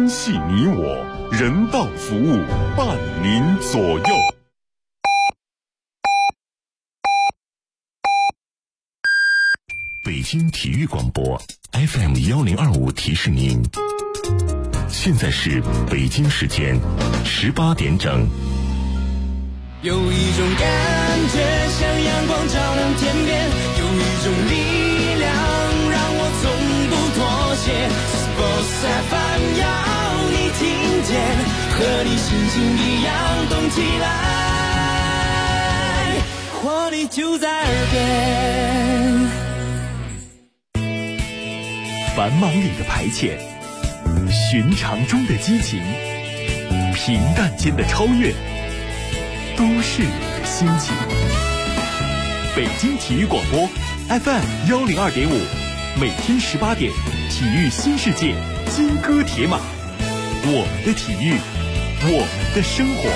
系你我，人道服务伴您左右。北京体育广播 FM1025提示您，现在是北京时间18点整。 有一种感觉像阳光照亮天边，有一种力量让我从不妥协。Sports FM 要你听见，和你心情一样动起来，活力就在耳边。 繁忙里的排遣，寻常中的激情，平淡间的超越，都市里的心情。北京体育广播 FM102.5，每天18点，体育新世界，金戈铁马，我们的体育，我们的生活。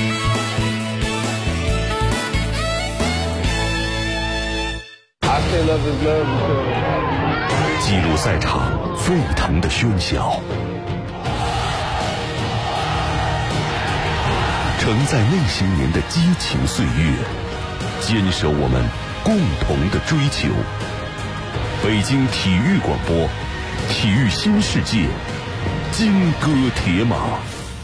记录赛场沸腾的喧嚣，承载那些年的激情岁月，坚守我们共同的追求。北京体育广播，体育新世界，金戈铁马。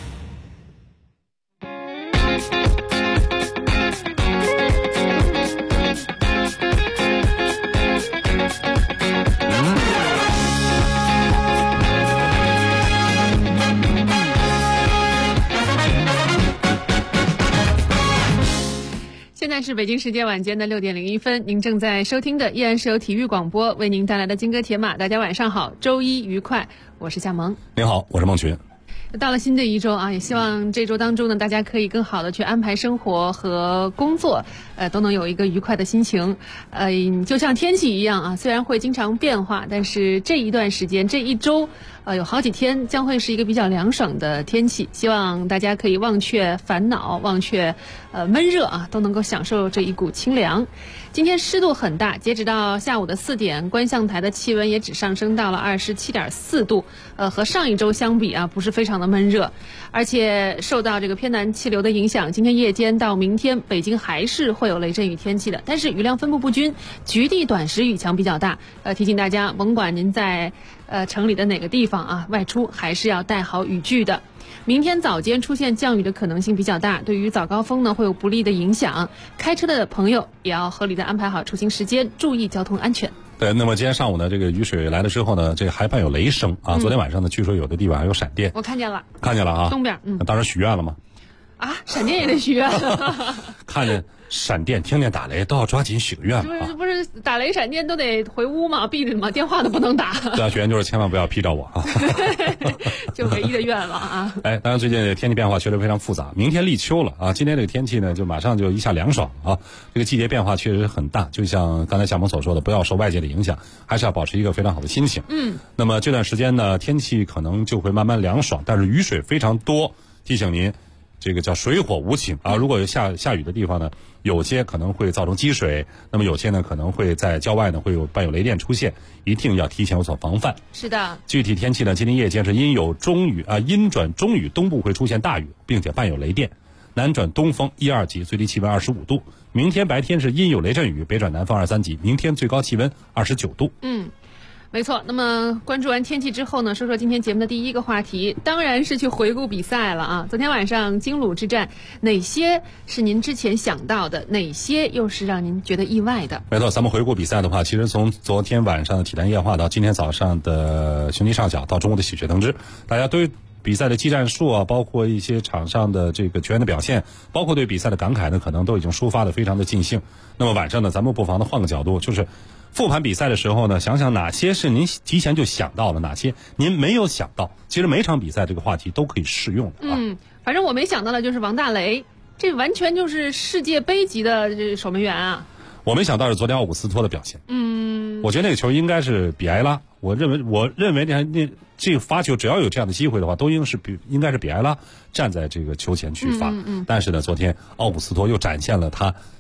现在是北京时间晚间的6点01分，您正在收听的依然是由体育广播为您带来的金戈铁马。大家晚上好，周一愉快，我是夏萌。 您好，我是孟群。 到了新的一周啊，也希望这周当中呢，大家可以更好的去安排生活和工作，都能有一个愉快的心情。就像天气一样啊，虽然会经常变化，但是这一段时间，这一周，有好几天将会是一个比较凉爽的天气。希望大家可以忘却烦恼，忘却闷热啊，都能够享受这一股清凉。今天湿度很大，截止到下午的4点，观象台的气温也只上升到了27.4度，和上一周相比啊，不是非常的闷热。而且受到这个偏南气流的影响，今天夜间到明天，北京还是会有雷阵雨天气的，但是雨量分布不均，局地短时雨强比较大。提醒大家，甭管您在城里的哪个地方啊，外出还是要带好雨具的。明天早间出现降雨的可能性比较大，对于早高峰呢会有不利的影响，开车的朋友也要合理的安排好出行时间，注意交通安全。 对，那么今天上午呢，这个雨水来了之后呢，这还伴有雷声啊。昨天晚上呢，据说有的地方还有闪电。 我看见了啊， 东边。 当时许愿了吗？ 啊，闪电也得许愿。 看见闪电，听见打雷，都要抓紧许个愿嘛。 不是打雷闪电都得回屋吗？闭着吗？电话都不能打。 对啊，许愿就是千万不要劈着我啊。 就唯一的愿望啊。 当然最近天气变化确实非常复杂。明天立秋了啊，今天这个天气呢，就马上就一下凉爽啊。这个季节变化确实很大，就像刚才夏萌所说的，不要受外界的影响，还是要保持一个非常好的心情。那么这段时间呢，天气可能就会慢慢凉爽，但是雨水非常多，提醒您。这个叫水火无情啊！如果有下雨的地方呢，有些可能会造成积水，那么有些呢可能会在郊外呢伴有雷电出现，一定要提前有所防范。 是的， 具体天气呢，今天夜间是阴转中雨，东部会出现大雨，并且伴有雷电，南转东风1、2级，最低气温25度。明天白天是阴有雷阵雨，北转南风2、3级，明天最高气温29度。 没错，那么关注完天气之后呢，说说今天节目的第一个话题，当然是去回顾比赛了啊。昨天晚上京鲁之战，哪些是您之前想到的，哪些又是让您觉得意外的？ 没错，咱们回顾比赛的话，其实从昨天晚上的体坛夜话到今天早上的雄鸡上小，到中午的喜鹊腾枝，大家对比赛的技战术啊，包括一些场上的这个球员的表现，包括对比赛的感慨呢，可能都已经抒发的非常的尽兴。那么晚上呢，咱们不妨的换个角度，就是复盘比赛的时候呢，想想哪些是您提前就想到了，哪些您没有想到。其实每场比赛这个话题都可以适用的啊。 反正我没想到的就是王大雷，这完全就是世界杯级的这守门员啊。 我没想到是昨天奥古斯托的表现。我觉得那个球应该是比埃拉。我认为这个发球只要有这样的机会的话，都应该是比埃拉站在这个球前去发。但是呢，昨天奥古斯托又展现了他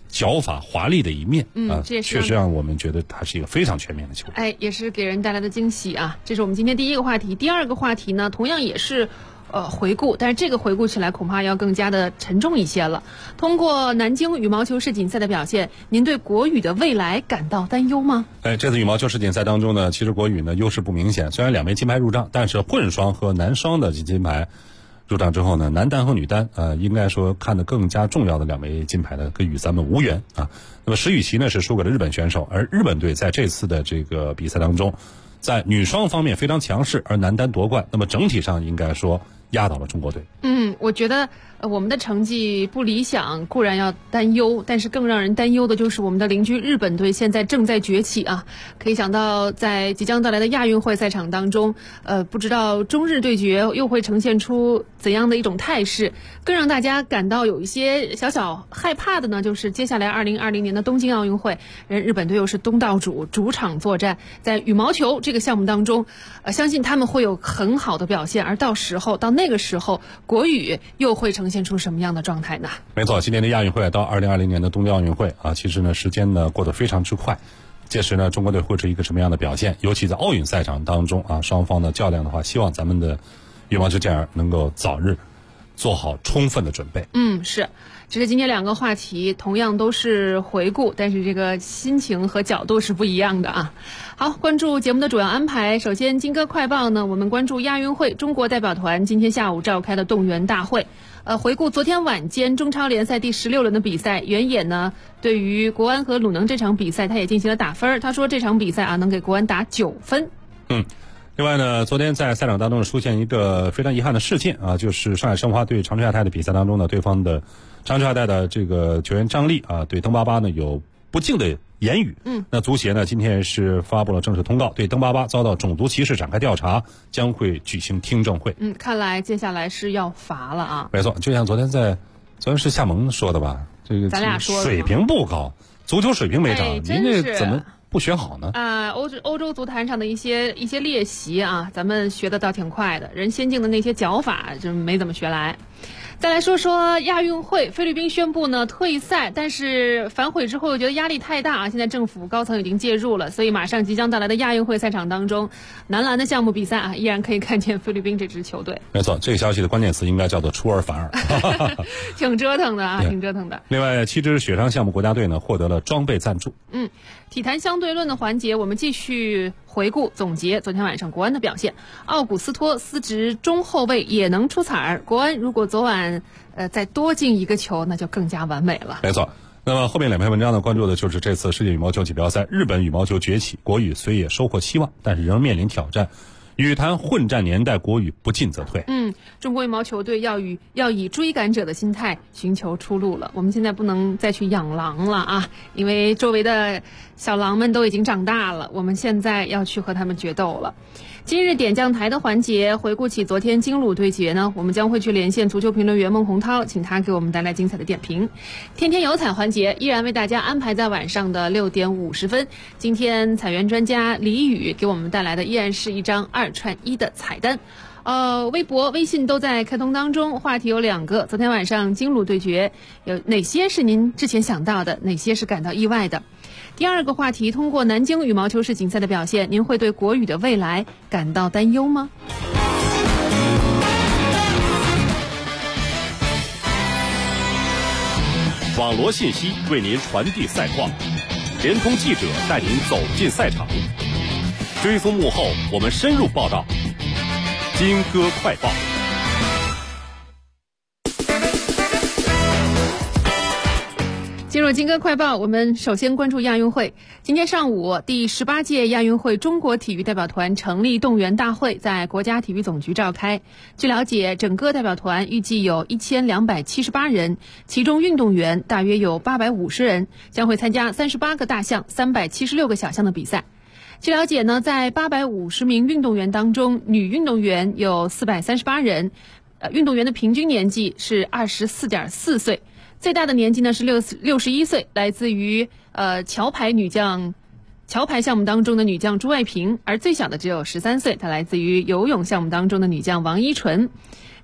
脚法华丽的一面这也是确实让我们觉得他是一个非常全面的球员。 也是给人带来的惊喜啊！这是我们今天第一个话题。第二个话题呢，同样也是回顾，但是这个回顾起来恐怕要更加的沉重一些了。通过南京羽毛球世锦赛的表现，您对国羽的未来感到担忧吗？ 这次羽毛球世锦赛当中呢，其实国羽呢优势不明显，虽然2枚金牌入账，但是混双和男双的金牌入账之后呢，男单和女单应该说看得更加重要的2枚金牌呢，跟与咱们无缘啊。那么石宇奇呢是输给了日本选手，而日本队在这次的这个比赛当中，在女双方面非常强势，而男单夺冠，那么整体上应该说压倒了中国队。 我觉得我们的成绩不理想固然要担忧，但是更让人担忧的就是我们的邻居日本队现在正在崛起啊！可以想到在即将到来的亚运会赛场当中，不知道中日对决又会呈现出怎样的一种态势。更让大家感到有一些小小害怕的呢，就是接下来2020年的东京奥运会，日本队又是东道主，主场作战，在羽毛球这个项目当中，相信他们会有很好的表现，而到那个时候，国羽又会呈现出什么样的状态呢？ 没错，今年的亚运会到2020年的东京奥运会啊，其实呢时间呢过得非常之快。届时呢，中国队会是一个什么样的表现？尤其在奥运赛场当中啊，双方的较量的话，希望咱们的羽毛球健儿能够早日做好充分的准备。 是。只是今天2个话题同样都是回顾，但是这个心情和角度是不一样的啊。好，关注节目的主要安排。首先，金歌快报呢，我们关注亚运会中国代表团今天下午召开的动员大会。回顾昨天晚间中超联赛第16轮的比赛，袁野呢对于国安和鲁能这场比赛，他也进行了打分。他说这场比赛啊能给国安打9分。 另外呢，昨天在赛场当中出现一个非常遗憾的事件啊，就是上海申花对长春亚泰的比赛当中呢，对方的长春亚泰的这个球员张力啊，对登巴巴呢有不敬的言语。那足协呢今天是发布了正式通告，对登巴巴遭到种族歧视展开调查，将会举行听证会。 看来接下来是要罚了啊。 没错，就像昨天是夏蒙说的吧，这个咱俩说的水平不高，足球水平没涨，您这怎么不学好呢？ 欧洲足坛上的一些练习啊，咱们学的倒挺快的，人先进的那些脚法就没怎么学来。再来说说亚运会，菲律宾宣布呢退赛，但是反悔之后又觉得压力太大啊，现在政府高层已经介入了，所以马上即将到来的亚运会赛场当中，男篮的项目比赛啊，依然可以看见菲律宾这支球队。 没错，这个消息的关键词应该叫做出尔反尔， 挺折腾的啊，挺折腾的。 另外，7支雪上项目国家队呢获得了装备赞助。 体坛相对论的环节，我们继续回顾总结昨天晚上国安的表现。奥古斯托司职中后卫也能出彩儿，国安如果昨晚再多进一个球，那就更加完美了。 没错。那么后面2篇文章呢，关注的就是这次世界羽毛球锦标赛，日本羽毛球崛起，国羽虽也收获期望，但是仍面临挑战。羽坛混战年代，国羽不进则退。 中国羽毛球队要以追赶者的心态寻求出路了。我们现在不能再去养狼了啊，因为周围的小狼们都已经长大了，我们现在要去和他们决斗了。今日点将台的环节，回顾起昨天京鲁对决呢，我们将会去连线足球评论员孟洪涛，请他给我们带来精彩的点评。天天有彩环节依然为大家安排在晚上的6点50分。今天彩员专家李宇给我们带来的依然是一张2串1的彩单。微博、微信都在开通当中，话题有2个。昨天晚上京鲁对决有哪些是您之前想到的，哪些是感到意外的？第2个话题，通过南京羽毛球世锦赛的表现，您会对国羽的未来感到担忧吗？ 网罗信息为您传递赛况，联通记者带您走进赛场，追踪幕后，我们深入报道。金歌快报。 进入金歌快报，我们首先关注亚运会。今天上午，第18届亚运会中国体育代表团成立动员大会在国家体育总局召开。据了解，整个代表团预计有1278人，其中运动员大约有850人，将会参加38个大项、376个小项的比赛。据了解呢，在850名运动员当中，女运动员有438人，运动员的平均年纪是24.4岁。最大的年纪呢是61岁，来自于桥牌项目当中的女将朱爱萍，而最小的只有13岁，她来自于游泳项目当中的女将王依纯。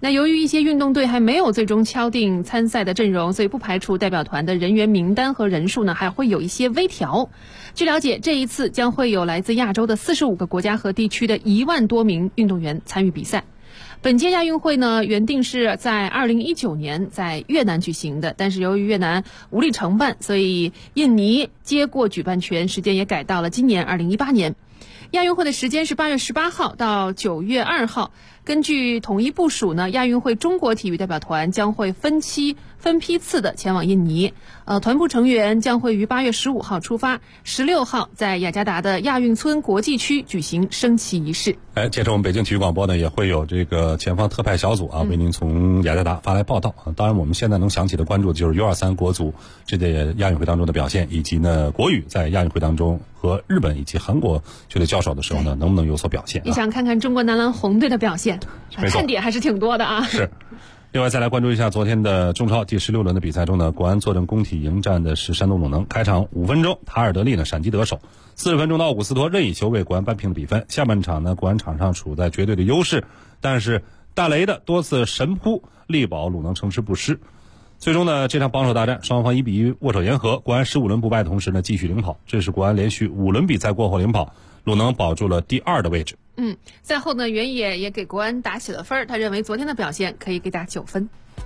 那由于一些运动队还没有最终敲定参赛的阵容，所以不排除代表团的人员名单和人数呢还会有一些微调。据了解，这一次将会有来自亚洲的45个国家和地区的1万多名运动员参与比赛。本届亚运会呢，原定是在2019年在越南举行的，但是由于越南无力承办，所以印尼接过举办权，时间也改到了今年2018年。亚运会的时间是8月18号到9月2号。根据统一部署呢，亚运会中国体育代表团将会分批次的前往印尼。团部成员将会于8月15号出发，16号在雅加达的亚运村国际区举行升旗仪式。 接着我们北京体育广播呢也会有这个前方特派小组为您从雅加达发来报道。当然我们现在能想起的关注的就是U23国足这届亚运会当中的表现，以及呢国羽在亚运会当中和日本以及韩国球队交手的时候呢能不能有所表现。 你想看看中国男篮红队的表现，看点还是挺多的啊。 是。另外再来关注一下昨天的中超第16轮的比赛中呢，国安坐镇工体迎战的是山东鲁能。开场5分钟，塔尔德利呢闪击得手，40分钟的奥古斯托任意球为国安扳平了比分。下半场呢，国安场上处在绝对的优势，但是大雷的多次神扑力保鲁能乘势不失。最终呢，这场榜首大战双方1比1握手言和，国安15轮不败的同时呢继续领跑。这是国安连续5轮比赛过后领跑，鲁能保住了第2的位置。 赛后呢，原野也给国安打起了分，他认为昨天的表现可以给打9分。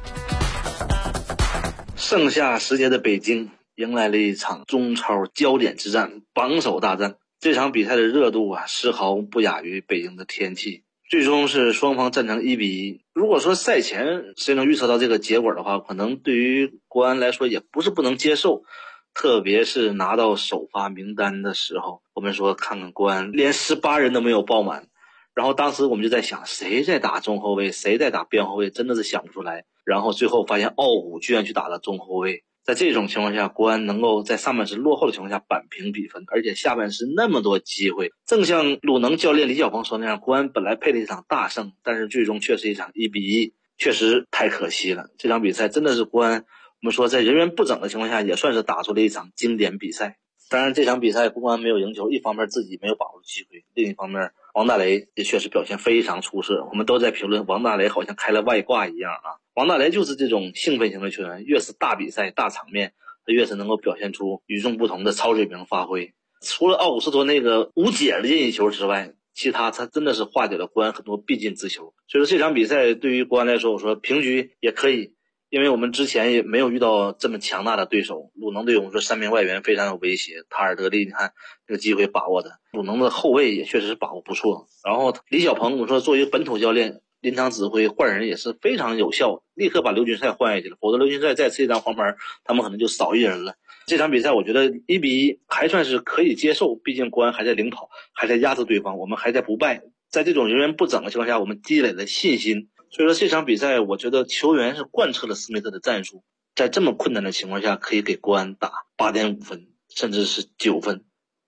盛夏时节的北京迎来了一场中超焦点之战，榜首大战。这场比赛的热度丝毫不亚于北京的天气。最终是双方战成1比1。如果说赛前谁能预测到这个结果的话，可能对于国安来说也不是不能接受。特别是拿到首发名单的时候，我们说看看国安连18人都没有报满，然后当时我们就在想谁在打中后卫，谁在打边后卫，真的是想不出来。然后最后发现奥古居然去打了中后卫。在这种情况下，国安能够在上半时落后的情况下扳平比分，而且下半时那么多机会，正像鲁能教练李晓鹏说那样，国安本来配了一场大胜，但是最终却是一场1比1，确实太可惜了。这场比赛真的是国安，我们说在人员不整的情况下也算是打出了一场经典比赛。当然这场比赛国安没有赢球，一方面自己没有把握机会，另一方面王大雷也确实表现非常出色。我们都在评论王大雷好像开了外挂一样王大雷就是这种兴奋型的球员，越是大比赛大场面，他越是能够表现出与众不同的超水平发挥。除了奥古斯托那个无解的任意球之外，其他他真的是化解了国安很多必进之球。所以说这场比赛对于国安来说，我说平局也可以，因为我们之前也没有遇到这么强大的对手。鲁能队我们说3名外援非常有威胁，塔尔德利你看这个机会把握的，鲁能的后卫也确实是把握不错。然后李晓鹏我说作为本土教练，临场指挥换人也是非常有效，立刻把刘军帅换下去了，否则刘军帅再吃一张黄牌，他们可能就少1人了。这场比赛我觉得1比1还算是可以接受，毕竟国安还在领跑，还在压制对方，我们还在不败。在这种人员不整的情况下，我们积累了信心。所以说这场比赛我觉得球员是贯彻了斯密特的战术，在这么困难的情况下可以给国安打8.5分甚至是9分。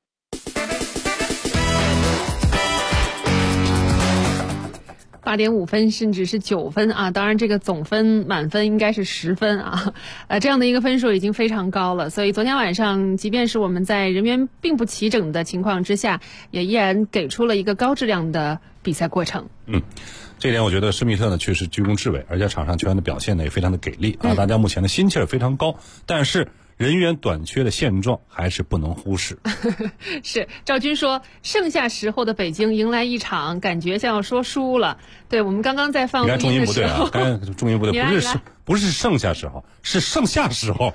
8.5分甚至是9分当然这个总分满分应该是10分这样的一个分数已经非常高了。所以昨天晚上即便是我们在人员并不齐整的情况之下，也依然给出了一个高质量的比赛过程。 这一点我觉得施密特呢确实居功至伟，而且场上球员的表现呢也非常的给力大家目前的心气儿非常高，但是人员短缺的现状还是不能忽视。 是，赵军说盛夏时候的北京迎来一场感觉像要说输了。对，我们刚刚在放录音的时候， 刚才重音不对不是盛夏时候，是盛夏时候。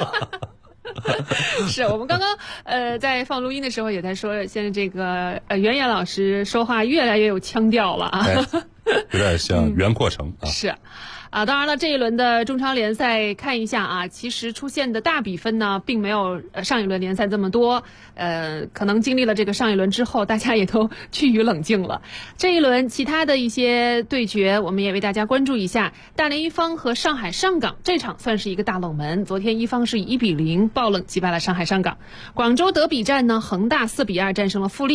是我们刚刚在放录音的时候也在说，现在这个袁野老师说话越来越有腔调了有点像袁阔成是当然了，这一轮的中超联赛看一下其实出现的大比分呢，并没有上一轮联赛这么多。可能经历了这个上一轮之后，大家也都趋于冷静了。这一轮其他的一些对决，我们也为大家关注一下。大连一方和上海上港这场算是一个大冷门，昨天一方是以1比0爆冷击败了上海上港。广州德比战呢，恒大4比2战胜了富力。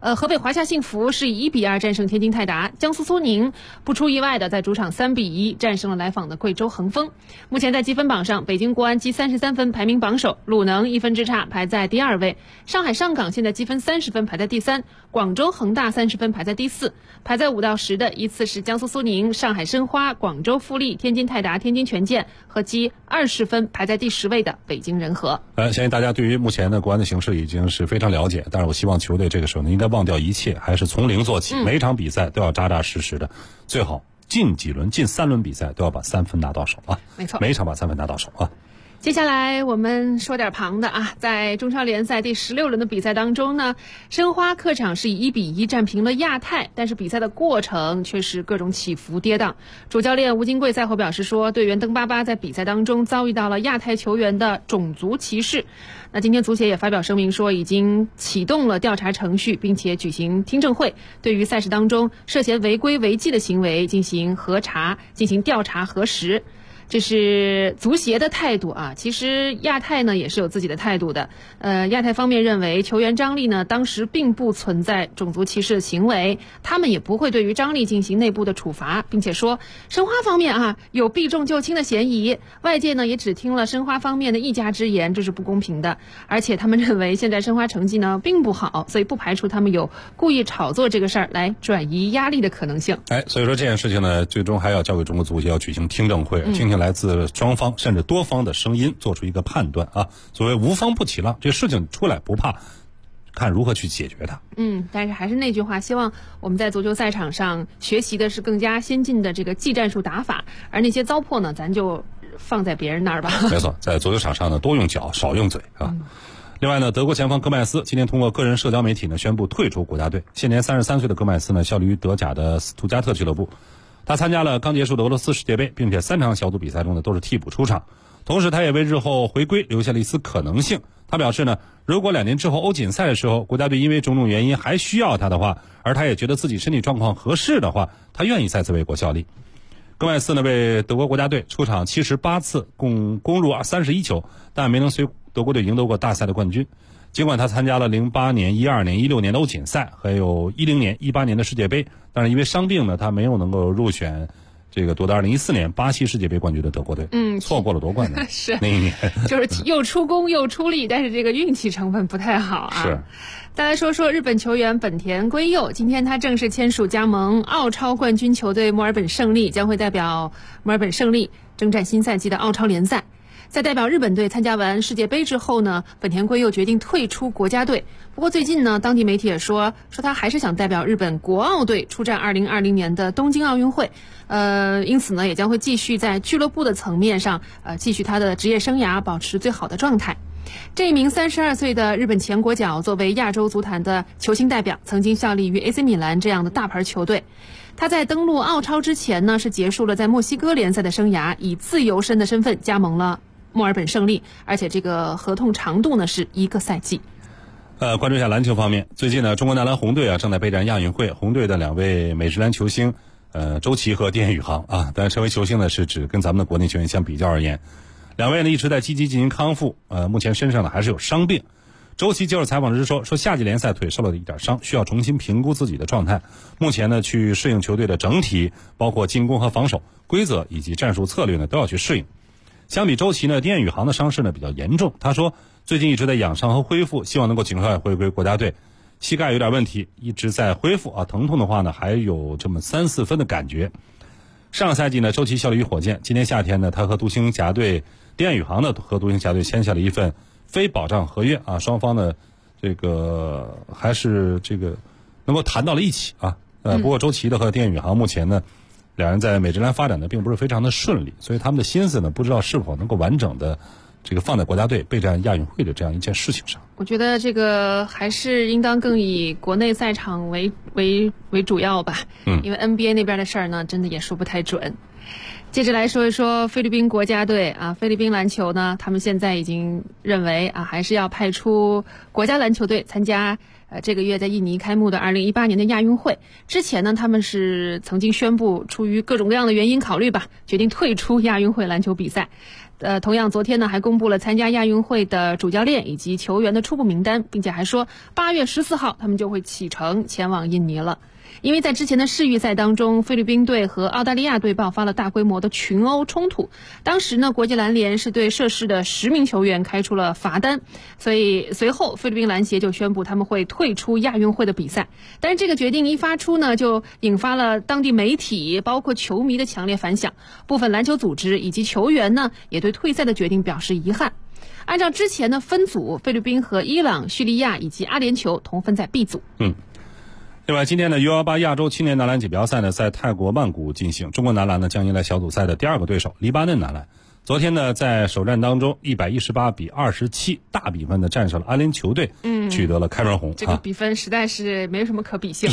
河北华夏幸福是以1-2战胜天津泰达，江苏苏宁不出意外的在主场3-1战胜了来访的贵州恒丰。目前在积分榜上，北京国安积33分排名榜首，鲁能1分之差排在第2位，上海上港现在积分30分排在第3，广州恒大30分排在第4，排在5到10的依次是江苏苏宁、上海申花、广州富力、天津泰达、天津权健和积20分排在第10位的北京人和。 相信大家对于目前的国安的形势已经是非常了解，但是我希望球队这个时候呢，应该忘掉一切，还是从零做起，每场比赛都要扎扎实实的，最好进几轮、进3轮比赛都要把3分拿到手啊！ 没错， 每一场把3分拿到手啊！ 接下来我们说点旁的啊，在中超联赛第16轮的比赛当中呢，申花客场是以1-1战平了亚泰，但是比赛的过程却是各种起伏跌宕。主教练吴金贵赛后表示说，队员登巴巴在比赛当中遭遇到了亚泰球员的种族歧视。那今天足协也发表声明说，已经启动了调查程序，并且举行听证会，对于赛事当中涉嫌违规违纪的行为进行核查，进行调查核实。这是足协的态度啊，其实亚泰呢也是有自己的态度的。亚泰方面认为球员张力呢当时并不存在种族歧视的行为，他们也不会对于张力进行内部的处罚，并且说申花方面啊有避重就轻的嫌疑，外界呢也只听了申花方面的一家之言，这是不公平的。而且他们认为现在申花成绩呢并不好，所以不排除他们有故意炒作这个事儿来转移压力的可能性。 所以说这件事情呢，最终还要交给中国足协要举行听证会，听听来自双方甚至多方的声音，做出一个判断啊。所谓无风不起浪，这事情出来不怕，看如何去解决它。 但是还是那句话，希望我们在足球赛场上学习的是更加先进的这个技战术打法，而那些糟粕呢，咱就放在别人那儿吧。 没错，在足球场上呢，多用脚，少用嘴啊。另外呢，德国前锋戈麦斯今天通过个人社交媒体呢宣布退出国家队。现年33岁的戈麦斯呢，效力于德甲的斯图加特俱乐部。他参加了刚结束的俄罗斯世界杯，并且3场小组比赛中呢都是替补出场。同时，他也为日后回归留下了一丝可能性。他表示呢，如果2年之后欧锦赛的时候，国家队因为种种原因还需要他的话，而他也觉得自己身体状况合适的话，他愿意再次为国效力。戈麦斯呢为德国国家队出场78次，共攻入31球，但没能随德国队赢得过大赛的冠军。尽管他参加了08年、12年、16年的欧锦赛，还有10年、18年的世界杯，但是因为伤病呢，他没有能够入选这个夺得2014年巴西世界杯冠军的德国队。错过了夺冠的是那一年， 就是又出功又出力，但是这个运气成分不太好啊。 是。 再来说说日本球员本田圭佑，今天他正式签署加盟澳超冠军球队墨尔本胜利，将会代表墨尔本胜利征战新赛季的澳超联赛。在代表日本队参加完世界杯之后呢，本田圭佑决定退出国家队。不过最近呢，当地媒体也说他还是想代表日本国奥队出战2020年的东京奥运会。因此呢，也将会继续在俱乐部的层面上继续他的职业生涯，保持最好的状态。这一名32岁的日本前国脚，作为亚洲足坛的球星代表，曾经效力于 AC 米兰这样的大牌球队。他在登陆澳超之前呢，是结束了在墨西哥联赛的生涯，以自由身的身份加盟了墨尔本胜利，而且这个合同长度呢是1个赛季。 关注一下篮球方面，最近呢，中国男篮红队正在备战亚运会。红队的2位美职篮球星，周琦和丁宇航啊，当然称为球星呢是指跟咱们的国内球员相比较而言，2位呢一直在积极进行康复，目前身上呢还是有伤病。周琦接受采访时说夏季联赛腿受了一点伤，需要重新评估自己的状态。目前呢去适应球队的整体，包括进攻和防守规则以及战术策略呢都要去适应。相比周琦呢，丁宇航的伤势呢比较严重，他说最近一直在养伤和恢复，希望能够尽快回归国家队。膝盖有点问题，一直在恢复啊，疼痛的话呢还有这么3-4分的感觉。上赛季呢，周琦效力于火箭，今年夏天呢，他和独行侠队丁宇航呢和独行侠队签下了一份非保障合约啊，双方呢这个还是这个能够谈到了一起啊。不过周琦的和丁宇航目前呢2人在美职篮发展的并不是非常的顺利，所以他们的心思呢不知道是否能够完整的这个放在国家队备战亚运会的这样一件事情上。 我觉得这个还是应当更以国内赛场为主要吧。因为 NBA 那边的事儿呢真的也说不太准。 接着来说一说菲律宾国家队啊，菲律宾篮球呢，他们现在已经认为啊，还是要派出国家篮球队参加这个月在印尼开幕的2018年的亚运会。之前呢，他们是曾经宣布出于各种各样的原因考虑吧，决定退出亚运会篮球比赛。同样昨天呢还公布了参加亚运会的主教练以及球员的初步名单，并且还说8月14号他们就会启程前往印尼了。因为在之前的世预赛当中，菲律宾队和澳大利亚队爆发了大规模的群殴冲突，当时呢国际篮联是对涉事的10名球员开出了罚单，所以随后菲律宾篮协就宣布他们会退出亚运会的比赛。但是这个决定一发出呢，就引发了当地媒体包括球迷的强烈反响，部分篮球组织以及球员呢也对退赛的决定表示遗憾。按照之前的分组，菲律宾和伊朗、叙利亚以及阿联酋同分在 B 组。 另外，今天的 U18 亚洲青年男篮锦标赛呢，在泰国曼谷进行。中国男篮呢，将迎来小组赛的第2个对手黎巴嫩男篮。昨天呢，在首战当中118-27大比分的战胜了阿联酋队，取得了开门红。 这个比分实在是没有什么可比性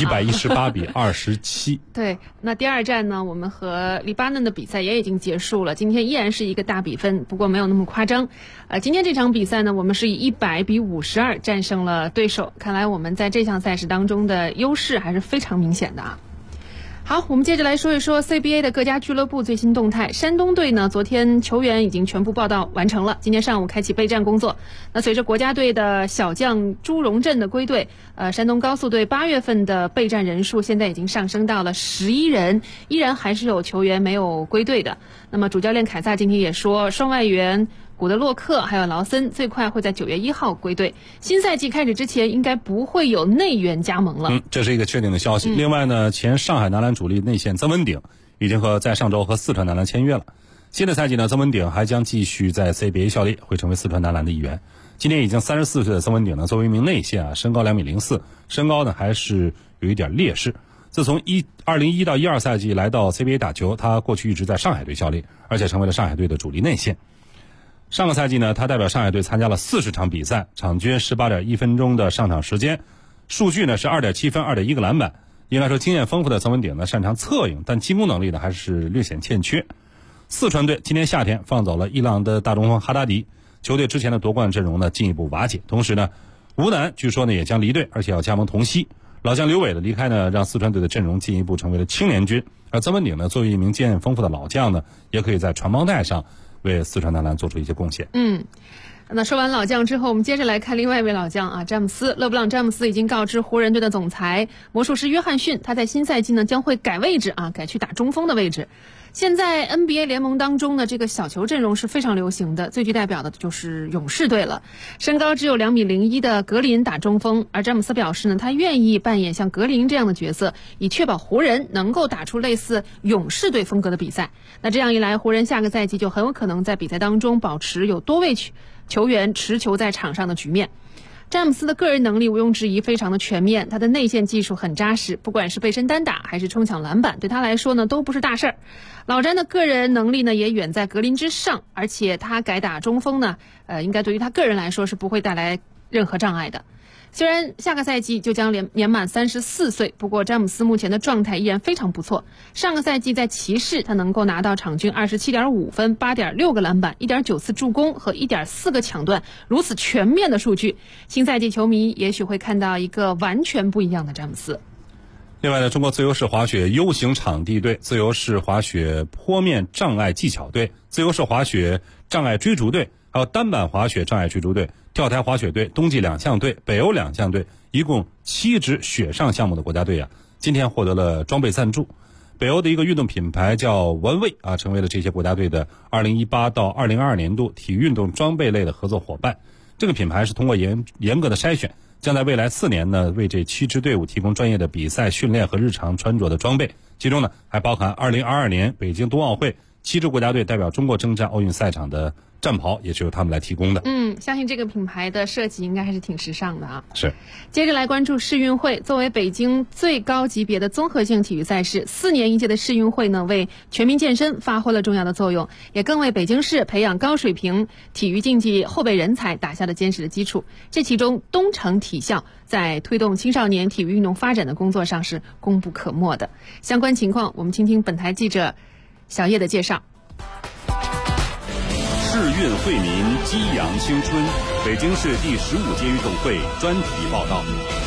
118-27。 对，那第2战呢，我们和黎巴嫩的比赛也已经结束了，今天依然是一个大比分，不过没有那么夸张。今天这场比赛呢，我们是以100-52战胜了对手，看来我们在这项赛事当中的优势还是非常明显的啊。好，我们接着来说一说 CBA 的各家俱乐部最新动态。山东队呢，昨天球员已经全部报到完成了，今天上午开启备战工作。那随着国家队的小将朱荣振的归队，山东高速队8月份的备战人数现在已经上升到了11人，依然还是有球员没有归队的。那么主教练凯撒今天也说，双外援古德洛克还有劳森最快会在9月1号归队，新赛季开始之前应该不会有内援加盟了。 这是一个确定的消息。另外呢，前上海男篮主力内线曾文鼎已经在上周和四川男篮签约了。新的赛季呢，曾文鼎还将继续在 CBA 效力，会成为四川男篮的一员。今年已经34岁的曾文鼎呢，作为一名内线身高2.04米，身高呢还是有一点劣势。自从2021到12赛季来到 CBA 打球，他过去一直在上海队效力，而且成为了上海队的主力内线。上个赛季呢，他代表上海队参加了40场比赛，场均18.1分钟的上场时间，数据呢是2.7分、2.1个篮板。应该说经验丰富的曾文鼎呢擅长策应，但进攻能力呢还是略显欠缺。四川队今年夏天放走了伊朗的大中锋哈达迪，球队之前的夺冠阵容呢进一步瓦解。同时呢，吴楠据说呢也将离队，而且要加盟同曦。老将刘伟的离开呢，让四川队的阵容进一步成为了青年军。而曾文鼎呢，作为一名经验丰富的老将呢，也可以在传帮带上为四川男篮做出一些贡献。 那说完老将之后，我们接着来看另外一位老将啊，詹姆斯。勒布朗·詹姆斯已经告知湖人队的总裁魔术师约翰逊，他在新赛季呢将会改位置啊，改去打中锋的位置。现在 NBA 联盟当中的这个小球阵容是非常流行的，最具代表的就是勇士队了。身高只有2.01米的格林打中锋，而詹姆斯表示呢，他愿意扮演像格林这样的角色，以确保湖人能够打出类似勇士队风格的比赛。那这样一来，湖人下个赛季就很有可能在比赛当中保持有多位球员持球在场上的局面。詹姆斯的个人能力毋庸置疑非常的全面，他的内线技术很扎实，不管是背身单打还是冲抢篮板，对他来说呢都不是大事儿。老詹的个人能力呢也远在格林之上，而且他改打中锋呢，应该对于他个人来说是不会带来任何障碍的。虽然下个赛季就将年满34岁，不过詹姆斯目前的状态依然非常不错。上个赛季在骑士，他能够拿到场均27.5分、8.6个篮板、1.9次助攻和1.4个抢断，如此全面的数据。新赛季球迷也许会看到一个完全不一样的詹姆斯。 另外呢，中国自由式滑雪 U 型场地队、自由式滑雪坡面障碍技巧队、自由式滑雪障碍追逐队，还有单板滑雪障碍追逐队、跳台滑雪队、冬季2项队、北欧2项队，一共7支雪上项目的国家队今天获得了装备赞助。北欧的一个运动品牌叫玩卫成为了这些国家队的2018到2022年度体育运动装备类的合作伙伴。这个品牌是通过严格的筛选，将在未来4年呢为这7支队伍提供专业的比赛训练和日常穿着的装备，其中呢还包含2022年北京冬奥会7支国家队代表中国征战奥运赛场的战袍，也是由他们来提供的。 相信这个品牌的设计应该还是挺时尚的啊。 是。 接着来关注世运会，作为北京最高级别的综合性体育赛事，4年一届的世运会呢，为全民健身发挥了重要的作用，也更为北京市培养高水平体育竞技后备人才打下了坚实的基础。这其中，东城体校在推动青少年体育运动发展的工作上是功不可没的。相关情况，我们倾听本台记者小叶的介绍。 世运惠民，激扬青春。北京市第15届运动会专题报道。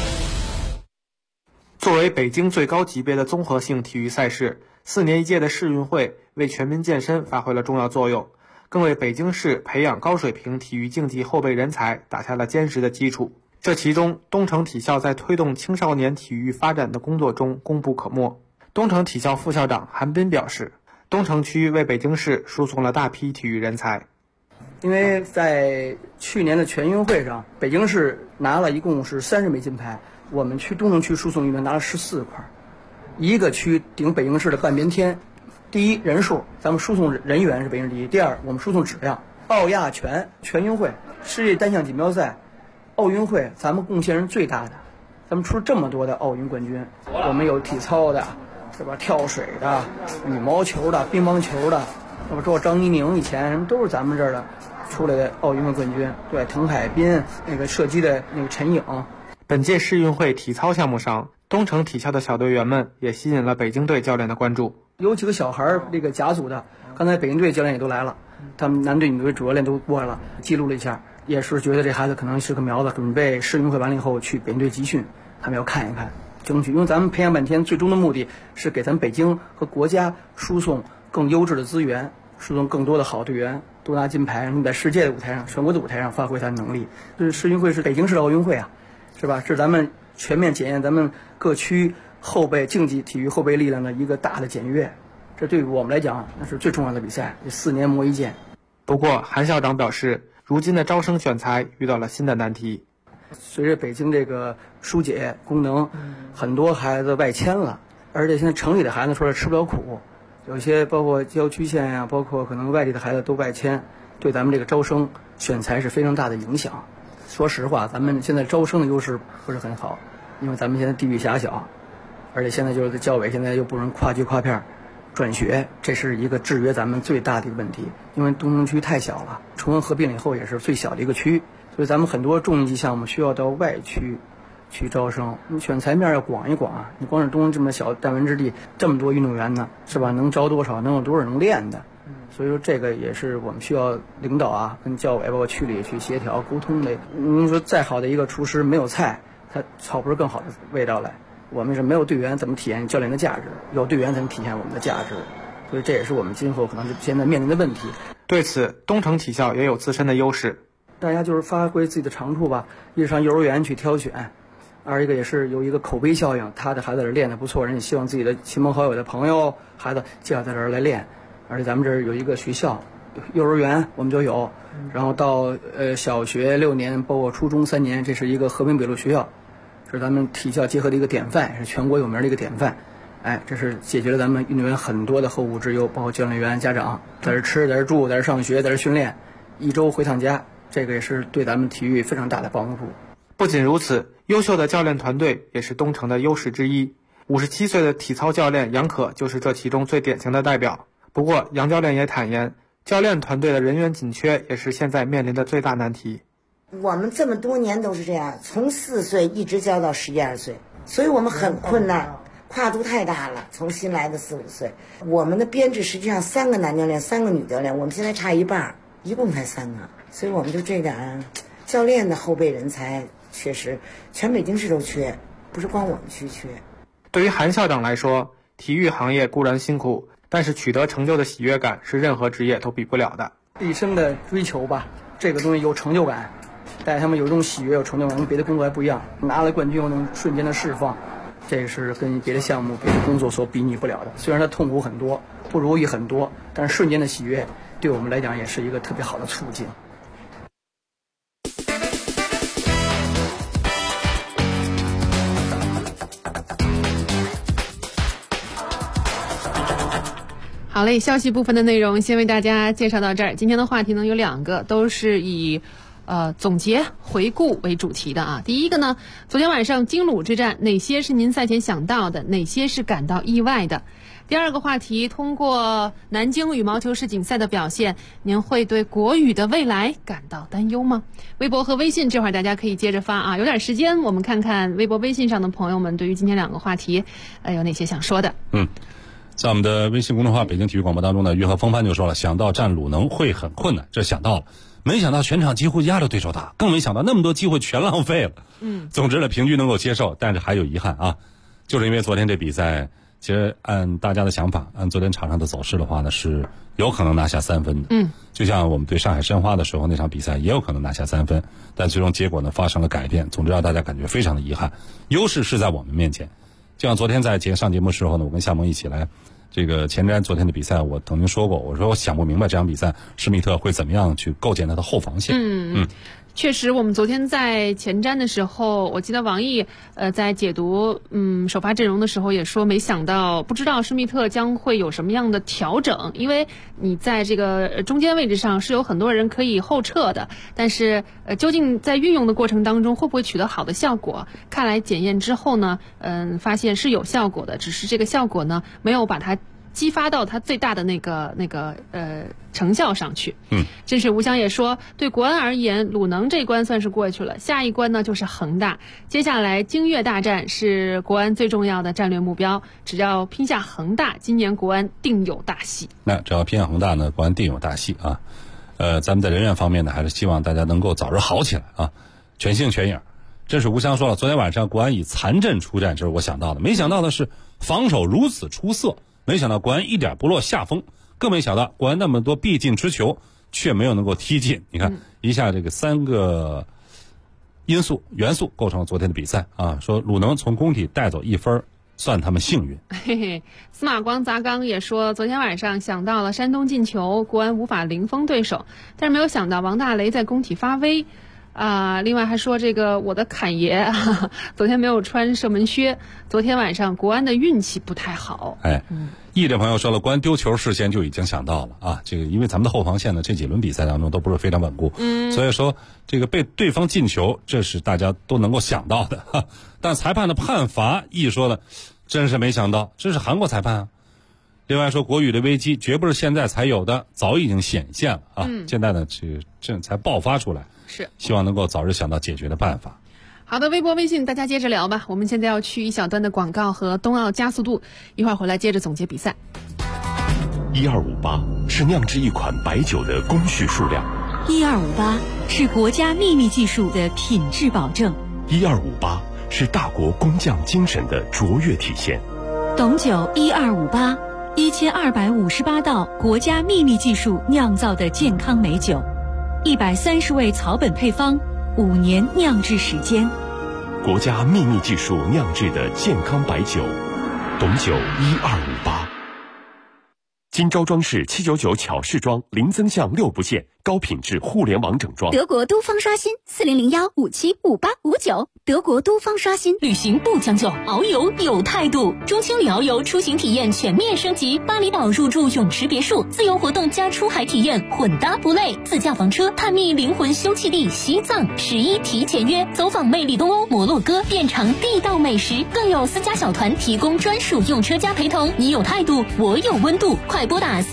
作为北京最高级别的综合性体育赛事，4年一届的世运会为全民健身发挥了重要作用，更为北京市培养高水平体育竞技后备人才打下了坚实的基础。这其中，东城体校在推动青少年体育发展的工作中功不可没。东城体校副校长韩斌表示，东城区为北京市输送了大批体育人才。 因为在去年的全运会上，北京市拿了一共是30枚金牌，我们区东城区输送运动员拿了14块，一个区顶北京市的半边天。第一，人数，咱们输送人员是北京第一；第二，我们输送质量。奥亚全运会、世界单项锦标赛、奥运会，咱们贡献是最大的。咱们出了这么多的奥运冠军，我们有体操的，是吧？跳水的、羽毛球的、乒乓球的，要不说张怡宁以前什么都是咱们这儿的出来的奥运会冠军。对，滕海滨那个射击的那个陈颖。 本届世运会体操项目上，东城体校的小队员们也吸引了北京队教练的关注。 有几个小孩这个甲组的，刚才北京队教练也都来了，他们男队女队主教练都过来了，记录了一下，也是觉得这孩子可能是个苗子，准备世运会完了以后去北京队集训，他们要看一看，争取，因为咱们培养半天最终的目的是给咱们北京和国家输送更优质的资源，输送更多的好队员，多拿金牌，让他们在世界的舞台上、全国的舞台上发挥他的能力。这世运会是北京市的奥运会啊，是吧？是咱们全面检验咱们各区后备竞技体育后备力量的一个大的检阅，这对于我们来讲那是最重要的比赛，这4年磨一剑。 不过韩校长表示，如今的招生选材遇到了新的难题。 随着北京这个疏解功能，很多孩子外迁了，而且现在城里的孩子说是吃不了苦，有些包括郊区县呀，包括可能外地的孩子都外迁，对咱们这个招生选材是非常大的影响。说实话，咱们现在招生的优势不是很好，因为咱们现在地域狭小，而且现在就是教委现在又不能跨区跨片转学，这是一个制约咱们最大的一个问题。因为东城区太小了，崇文合并了以后也是最小的一个区，所以咱们很多重竞技项目需要到外区去招生，你选材面要广一广啊！你光是东城这么小弹丸之地，这么多运动员呢，是吧？能招多少？能有多少能练的？所以说这个也是我们需要领导啊，跟教委包括区里去协调沟通的。您说再好的一个厨师没有菜，他炒不出更好的味道来。我们是没有队员怎么体现教练的价值，有队员才能体现我们的价值。所以这也是我们今后可能是现在面临的问题。 对此，东城体校也有自身的优势。 大家就是发挥自己的长处吧，一是上幼儿园去挑选，二一个也是有一个口碑效应，他的孩子练得不错，人家希望自己的亲朋好友的朋友孩子介绍在这儿来练。而且咱们这儿有一个学校，幼儿园我们就有，然后到小学6年，包括初中3年，这是一个和平北路学校，是咱们体校结合的一个典范，是全国有名的一个典范。哎，这是解决了咱们运动员很多的后顾之忧，包括教练员、家长在这吃、在这住、在这上学、在这训练，1周回趟家，这个也是对咱们体育非常大的帮助。 不仅如此，优秀的教练团队也是东城的优势之一。57岁的体操教练杨可就是这其中最典型的代表。不过，杨教练也坦言，教练团队的人员紧缺也是现在面临的最大难题。 我们这么多年都是这样，从4岁一直教到11、12岁，所以我们很困难，跨度太大了。从新来的4、5岁，我们的编制实际上3个男教练、3个女教练，我们现在差一半，一共才3个，所以我们就这点教练的后备人才确实全北京市都缺，不是光我们区缺。 对于韩校长来说，体育行业固然辛苦，但是取得成就的喜悦感是任何职业都比不了的。 一生的追求吧，这个东西有成就感，带他们有一种喜悦、有成就感，跟别的工作还不一样。拿了冠军，我能瞬间的释放，这个是跟别的项目、别的工作所比拟不了的。虽然它痛苦很多，不如意很多，但是瞬间的喜悦对我们来讲也是一个特别好的促进。 好嘞，消息部分的内容先为大家介绍到这儿。今天的话题呢有2个，都是以总结回顾为主题的啊。第一个呢，昨天晚上京鲁之战，哪些是您赛前想到的，哪些是感到意外的？第二个话题，通过南京羽毛球世锦赛的表现，您会对国羽的未来感到担忧吗？微博和微信这会儿大家可以接着发啊，有点时间，我们看看微博微信上的朋友们对于今天2个话题有哪些想说的。 在我们的微信公众号北京体育广播当中呢，于和风帆就说了，想到战鲁能会很困难，这想到了，没想到全场几乎压着对手打，更没想到那么多机会全浪费了。总之呢，平局能够接受，但是还有遗憾啊，就是因为昨天这比赛，其实按大家的想法，按昨天场上的走势的话呢，是有可能拿下3分的。就像我们对上海申花的时候那场比赛也有可能拿下3分，但最终结果呢发生了改变。总之让大家感觉非常的遗憾，优势是在我们面前。就像昨天在上节目的时候呢，我跟夏萌一起来这个前瞻昨天的比赛，我曾经说过，我说我想不明白这场比赛施密特会怎么样去构建他的后防线。 确实，我们昨天在前瞻的时候，我记得王毅在解读首发阵容的时候也说，没想到不知道施密特将会有什么样的调整，因为你在这个中间位置上是有很多人可以后撤的，但是究竟在运用的过程当中会不会取得好的效果？看来检验之后呢，发现是有效果的，只是这个效果呢没有把它激发到它最大的那个成效上去。真水无香也说，对国安而言，鲁能这一关算是过去了，下一关呢就是恒大。接下来京粤大战是国安最重要的战略目标，只要拼下恒大，今年国安定有大戏。 那只要拼下恒大呢，国安定有大戏啊。咱们在人员方面呢，还是希望大家能够早日好起来啊，全心全影。真水无香说了，昨天晚上国安以残阵出战，这是我想到的，没想到的是防守如此出色。没想到国安一点不落下风，更没想到国安那么多必进之球却没有能够踢进。你看一下这个3个元素构成了昨天的比赛啊。说鲁能从工体带走1分，算他们幸运。 司马光砸缸也说，昨天晚上想到了山东进球，国安无法零封对手，但是没有想到王大雷在工体发威。另外还说这个我的侃爷昨天没有穿射门靴，昨天晚上国安的运气不太好。 易这朋友说了，国安丢球事先就已经想到了啊，这个因为咱们的后防线呢这几轮比赛当中都不是非常稳固，所以说这个被对方进球，这是大家都能够想到的。但裁判的判罚，易说了，真是没想到，这是韩国裁判啊。另外说，国羽的危机绝不是现在才有的，早已经显现了啊。现在呢这才爆发出来， 是希望能够早日想到解决的办法。 好的，微博微信大家接着聊吧，我们现在要去一小段的广告和冬奥加速度，一会儿回来接着总结比赛。 1258是酿制一款白酒的工序数量 ，1258是国家秘密技术的品质保证 ，1258是大国工匠精神的卓越体现。 董酒1258，1258道国家秘密技术酿造的健康美酒，130味草本配方，5年酿制时间， 国家秘密技术酿制的健康白酒，董酒1258。金昭装饰799巧饰装，零增项6不限，高品质互联网整装。 德国都方刷新，4001575859。德国都方刷新， 旅行不将就，遨游有态度。中青旅遨游出行体验全面升级，巴厘岛入住泳池别墅，自由活动加出海体验，混搭不累。自驾房车探秘灵魂休憩地西藏，11提前约，走访魅力东欧摩洛哥，遍尝地道美食，更有私家小团提供专属用车加陪同。你有态度，我有温度，快拨打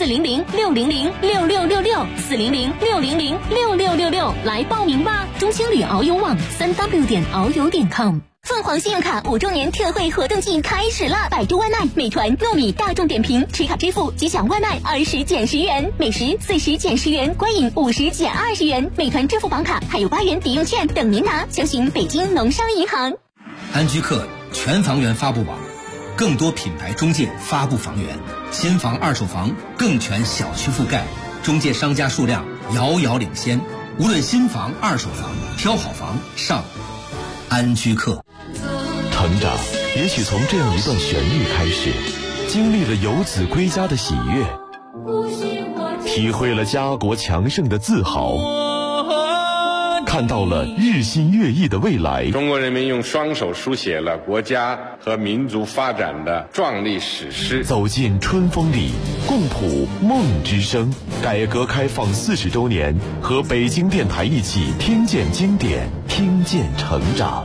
400-600-6666，400-600-6666来报名吧！中青旅遨游网3w.遨游.com。 凤凰信用卡5周年特惠活动季开始了！百度外卖、美团、糯米、大众点评持卡支付即享外卖20减10元，美食40减10元，观影50减20元。美团支付宝卡还有8元抵用券等您拿，详询北京农商银行。 安居客全房源发布网，更多品牌中介发布房源，新房、二手房更全小区覆盖，中介商家数量遥遥领先。无论新房、二手房，挑好房上安居客。 成长也许从这样一段旋律开始，经历了游子归家的喜悦，体会了家国强盛的自豪，看到了日新月异的未来。 中国人民用双手书写了国家和民族发展的壮丽史诗。 走进春风里，共谱梦之声。改革开放40周年，和北京电台一起听见经典，听见成长。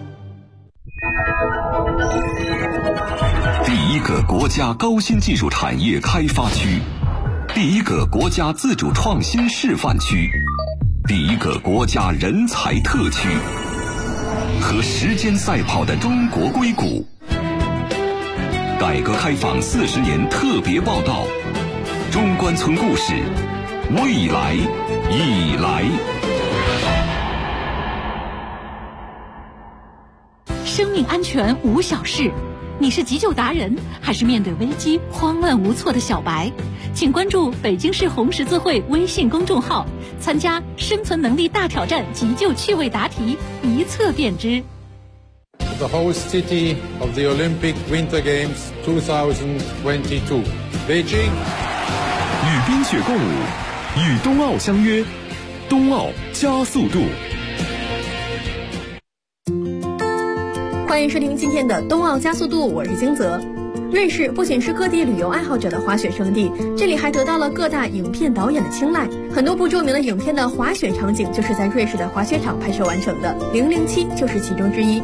第一个国家高新技术产业开发区，第一个国家自主创新示范区，第一个国家人才特区，和时间赛跑的中国硅谷。 改革开放40年特别报道，中关村故事，未来已来。 生命安全无小事，你是急救达人，还是面对危机慌乱无措的小白？请关注北京市红十字会微信公众号，参加生存能力大挑战急救趣味答题，一测便知。 The host city of the Olympic Winter Games 2022, Beijing。 与冰雪共舞，与冬奥相约，冬奥加速度。 欢迎收听今天的冬奥加速度，我是金泽。瑞士不仅是各地旅游爱好者的滑雪胜地，这里还得到了各大影片导演的青睐。很多部著名的影片的滑雪场景就是在瑞士的滑雪场拍摄完成的，《007》就是其中之一。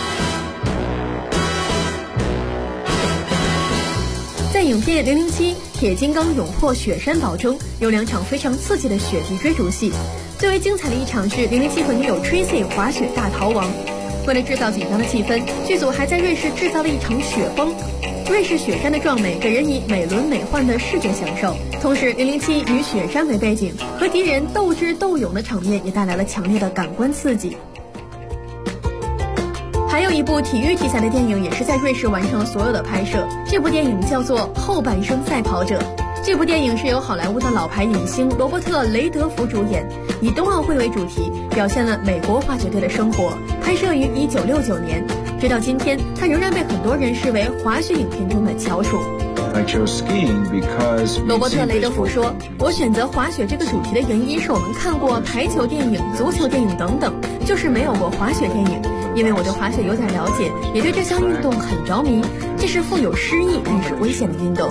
在影片《007：铁金刚勇破雪山堡》中，有2场非常刺激的雪地追逐戏。最为精彩的一场是007和女友 Tracy 滑雪大逃亡。为了制造紧张的气氛，剧组还在瑞士制造了一场雪崩。瑞士雪山的壮美给人以美轮美奂的视觉享受，同时007以雪山为背景，和敌人斗智斗勇的场面也带来了强烈的感官刺激。还有一部体育题材的电影也是在瑞士完成了所有的拍摄，这部电影叫做《后半生赛跑者》。这部电影是由好莱坞的老牌影星罗伯特·雷德福主演，以冬奥会为主题，表现了美国滑雪队的生活。拍摄于1969年，直到今天，它仍然被很多人视为滑雪影片中的翘楚。罗伯特·雷德福说：“我选择滑雪这个主题的原因是我们看过排球电影、足球电影等等，就是没有过滑雪电影。因为我对滑雪有点了解，也对这项运动很着迷。这是富有诗意但是危险的运动。”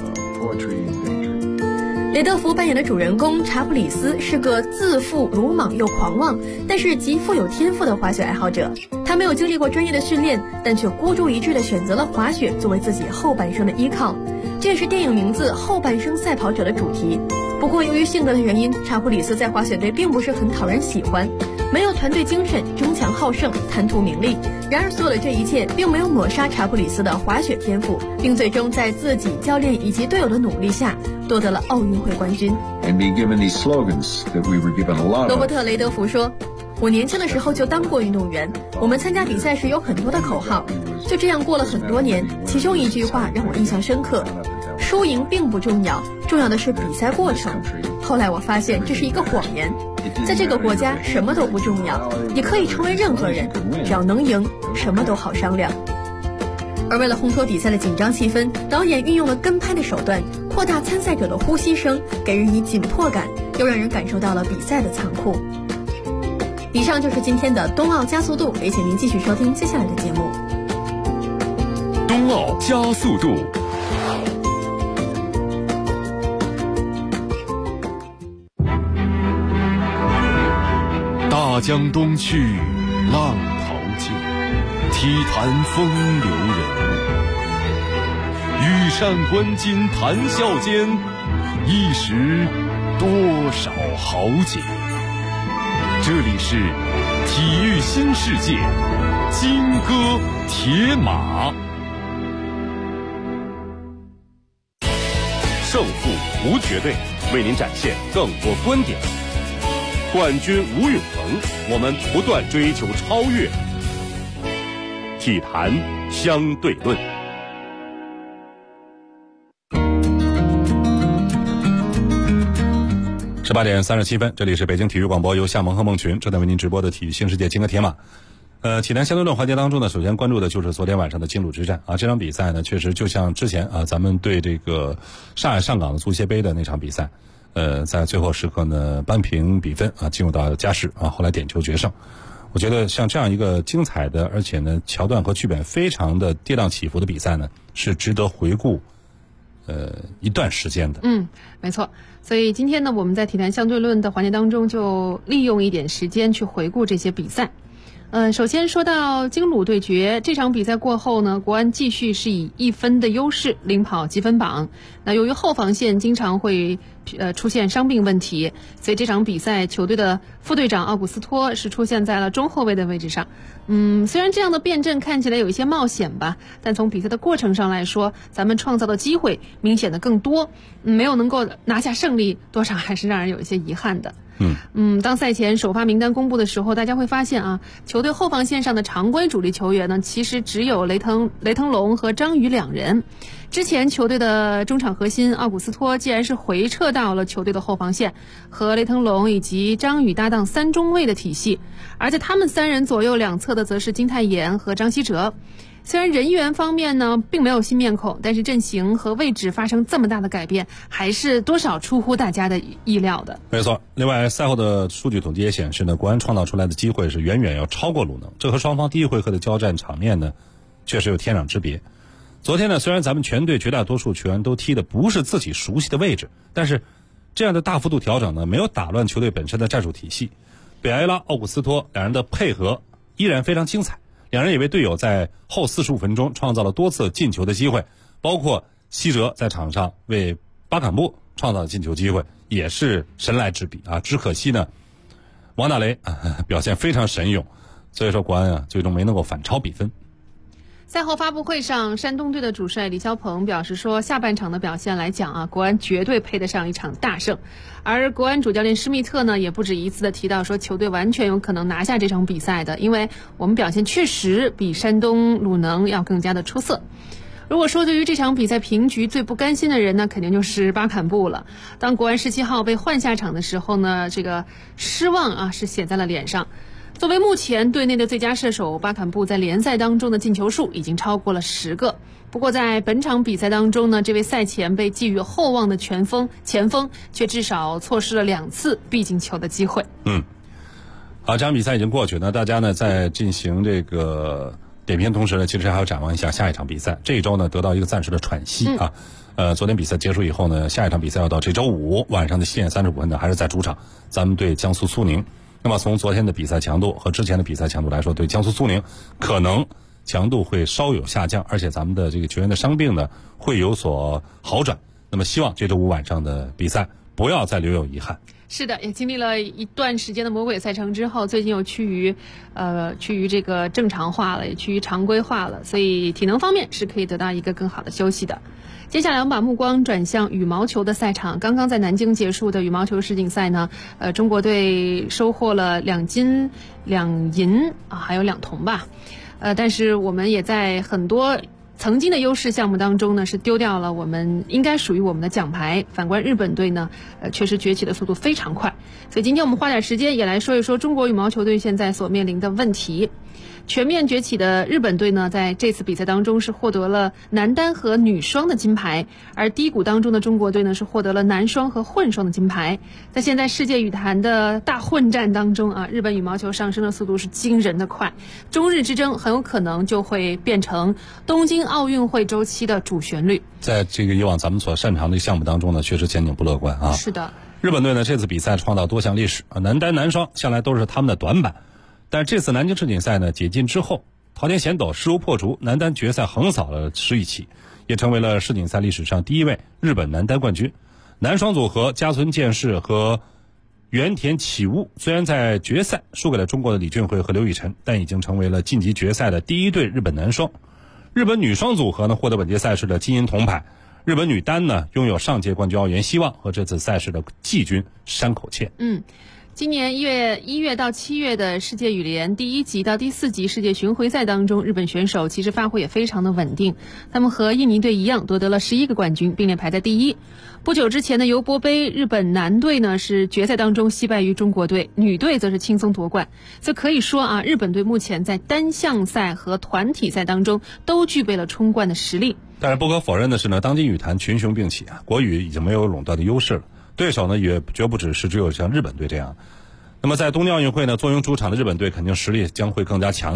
雷德福扮演的主人公查普里斯是个自负、鲁莽又狂妄，但是极富有天赋的滑雪爱好者。他没有经历过专业的训练，但却孤注一掷地选择了滑雪作为自己后半生的依靠。这也是电影名字《后半生赛跑者》的主题。不过由于性格的原因，查普里斯在滑雪队并不是很讨人喜欢，没有团队精神，争强好胜，贪图名利。然而所有的这一切并没有抹杀查普里斯的滑雪天赋，并最终在自己、教练以及队友的努力下夺得了奥运会冠军。罗伯特·雷德福说：“我年轻的时候就当过运动员，我们参加比赛时有很多的口号，就这样过了很多年。其中一句话让我印象深刻：输赢并不重要，重要的是比赛过程。后来我发现这是一个谎言，在这个国家什么都不重要，你可以成为任何人，只要能赢，什么都好商量。”而为了烘托比赛的紧张气氛，导演运用了跟拍的手段，扩大参赛者的呼吸声，给人以紧迫感，又让人感受到了比赛的残酷。以上就是今天的冬奥加速度，也请您继续收听接下来的节目。 冬奥加速度。大江东去，浪淘尽，体坛风流人物。羽扇纶巾谈笑间，一时多少豪杰。这里是体育新世界，金戈铁马。胜负无绝对，为您展现更多观点。冠军无永恒，我们不断追求超越。体坛相对论。 18点37分，这里是北京体育广播，由夏萌和孟群正在为您直播的体育新世界金戈铁马。体坛相对论环节当中呢，首先关注的就是昨天晚上的金鲁之战啊。这场比赛呢，确实就像之前啊，咱们对这个上海上港的足协杯的那场比赛，在最后时刻呢扳平比分啊，进入到加时啊，后来点球决胜。我觉得像这样一个精彩的，而且呢桥段和剧本非常的跌宕起伏的比赛呢，是值得回顾一段时间的。 没错。所以今天呢，我们在体坛相对论的环节当中，就利用一点时间去回顾这些比赛。 首先说到京鲁对决这场比赛过后呢，国安继续是以1分的优势领跑积分榜。那由于后防线经常会出现伤病问题，所以这场比赛球队的副队长奥古斯托是出现在了中后卫的位置上。虽然这样的变阵看起来有一些冒险吧，但从比赛的过程上来说，咱们创造的机会明显的更多，没有能够拿下胜利，多少还是让人有一些遗憾的。当赛前首发名单公布的时候，大家会发现啊，球队后防线上的常规主力球员呢，其实只有雷腾龙和张宇2人。之前球队的中场核心奥古斯托既然是回撤到了球队的后防线，和雷腾龙以及张宇搭档3中卫的体系，而且他们3人左右两侧的则是金泰妍和张稀哲。虽然人员方面呢并没有新面孔，但是阵型和位置发生这么大的改变，还是多少出乎大家的意料的。 没错。另外赛后的数据统计也显示呢，国安创造出来的机会是远远要超过鲁能，这和双方第一回合的交战场面呢确实有天壤之别。昨天呢，虽然咱们全队绝大多数球员都踢的不是自己熟悉的位置，但是这样的大幅度调整呢，没有打乱球队本身的战术体系。贝埃拉、奥古斯托两人的配合依然非常精彩，两人也为队友在后45分钟创造了多次进球的机会，包括希哲在场上为巴坎布创造的进球机会也是神来之笔啊！只可惜呢，王大雷表现非常神勇，所以说国安啊最终没能够反超比分。 赛后发布会上，山东队的主帅李霄鹏表示说，下半场的表现来讲啊，国安绝对配得上一场大胜。而国安主教练施密特呢，也不止一次的提到说，球队完全有可能拿下这场比赛的，因为我们表现确实比山东鲁能要更加的出色。如果说对于这场比赛平局最不甘心的人呢，肯定就是巴坎布了。当国安17号被换下场的时候呢，这个失望啊是写在了脸上。作为目前队内的最佳射手，巴坎布在联赛当中的进球数已经超过了10个。不过在本场比赛当中呢，这位赛前被寄予厚望的前锋却至少错失了2次必进球的机会。 这场比赛已经过去，那大家呢在进行这个点评同时呢，其实还要展望一下下一场比赛。这一周呢得到一个暂时的喘息啊。昨天比赛结束以后呢，下一场比赛要到这周5晚上的7点35分呢，还是在主场，咱们对江苏苏宁。那么从昨天的比赛强度和之前的比赛强度来说，对江苏苏宁可能强度会稍有下降，而且咱们的这个球员的伤病呢会有所好转。那么希望这周5晚上的比赛不要再留有遗憾。 是的，也经历了一段时间的魔鬼赛程之后，最近又趋于这个正常化了，也趋于常规化了，所以体能方面是可以得到一个更好的休息的。接下来我们把目光转向羽毛球的赛场。刚刚在南京结束的羽毛球世锦赛呢，中国队收获了2金2银还有2铜吧。但是我们也在很多曾经的优势项目当中呢，是丢掉了我们应该属于我们的奖牌。反观日本队呢，确实崛起的速度非常快。所以今天我们花点时间也来说一说中国羽毛球队现在所面临的问题。全面崛起的日本队呢，在这次比赛当中是获得了男单和女双的金牌，而低谷当中的中国队呢是获得了男双和混双的金牌。在现在世界羽坛的大混战当中啊，日本羽毛球上升的速度是惊人的快，中日之争很有可能就会变成东京奥运会周期的主旋律。 在这个以往咱们所擅长的项目当中呢，确实前景不乐观啊。 是的， 日本队呢这次比赛创造多项历史，男单男双向来都是他们的短板。但这次南京世锦赛呢解禁之后，桃田贤斗势如破竹，男单决赛横扫了石宇奇，也成为了世锦赛历史上第一位日本男单冠军。男双组合加村健士和原田启悟虽然在决赛输给了中国的李俊慧和刘雨辰，但已经成为了晋级决赛的第一对日本男双。日本女双组合呢获得本届赛事的金银铜牌。日本女单呢拥有上届冠军奥原希望和这次赛事的季军山口茜。 今年1月到7月的世界羽联第1级到第4级世界巡回赛当中，日本选手其实发挥也非常的稳定，他们和印尼队一样夺得了11个冠军，并列排在第1。不久之前的尤伯杯，日本男队呢是决赛当中惜败于中国队，女队则是轻松夺冠。所以可以说啊，日本队目前在单项赛和团体赛当中都具备了冲冠的实力。 但是不可否认的是呢，当今羽坛群雄并起啊，国羽已经没有垄断的优势了。对手呢也绝不只有像日本队这样。那么在东京奥运会呢，坐拥主场的日本队肯定实力将会更加强大，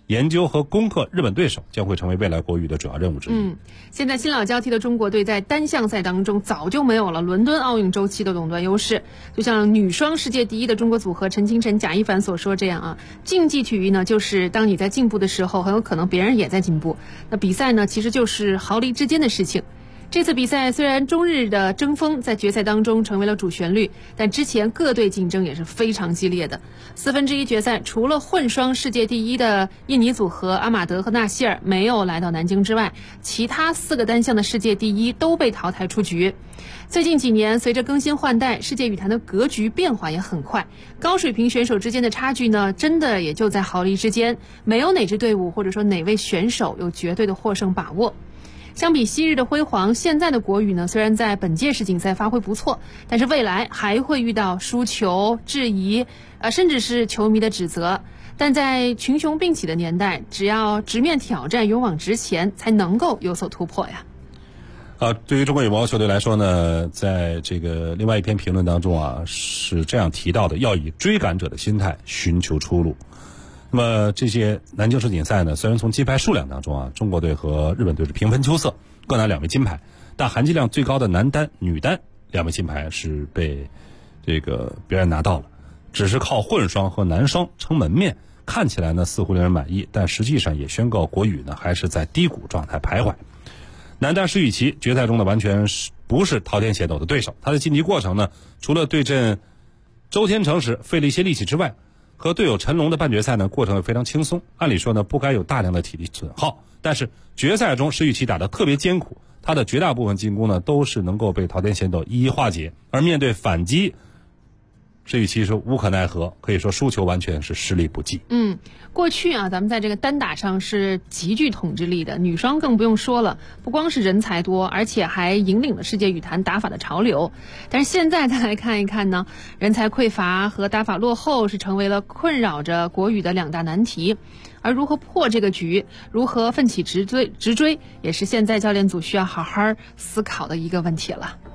研究和攻克日本对手将会成为未来国羽的主要任务之一。 现在新老交替的中国队在单项赛当中早就没有了伦敦奥运周期的垄断优势，就像女双世界第一的中国组合陈清晨、贾一凡所说这样啊，竞技体育呢，就是当你在进步的时候，很有可能别人也在进步。那比赛呢，其实就是毫厘之间的事情。这次比赛虽然中日的争锋在决赛当中成为了主旋律，但之前各队竞争也是非常激烈的。1/4决赛除了混双世界第一的印尼组合阿马德和纳希尔没有来到南京之外，其他4个单项的世界第一都被淘汰出局。最近几年随着更新换代，世界羽坛的格局变化也很快，高水平选手之间的差距呢，真的也就在毫厘之间，没有哪支队伍或者说哪位选手有绝对的获胜把握。相比昔日的辉煌，现在的国羽呢，虽然在本届世锦赛发挥不错，但是未来还会遇到输球、质疑，甚至是球迷的指责。但在群雄并起的年代，只要直面挑战，勇往直前，才能够有所突破呀。 对于中国羽毛球队来说呢，在这个另外一篇评论当中啊，是这样提到的：要以追赶者的心态寻求出路。那么这些南京世锦赛呢，虽然从金牌数量当中啊，中国队和日本队是平分秋色，各拿2枚金牌，但含金量最高的男单、女单2枚金牌是被这个别人拿到了，只是靠混双和男双撑门面，看起来呢似乎令人满意，但实际上也宣告国羽呢还是在低谷状态徘徊。男单石宇奇决赛中呢完全不是滔天血斗的对手，他的晋级过程呢，除了对阵周天成时费了一些力气之外，和队友陈龙的半决赛呢，过程也非常轻松。按理说呢，不该有大量的体力损耗，但是决赛中石宇奇打得特别艰苦，他的绝大部分进攻呢，都是能够被滔天险斗一一化解。而面对反击，石宇奇是无可奈何，可以说输球完全是实力不济。 过去啊，咱们在这个单打上是极具统治力的，女双更不用说了，不光是人才多，而且还引领了世界羽坛打法的潮流。但是现在再来看一看呢，人才匮乏和打法落后是成为了困扰着国羽的2大难题。而如何破这个局，如何奋起直追，也是现在教练组需要好好思考的一个问题了。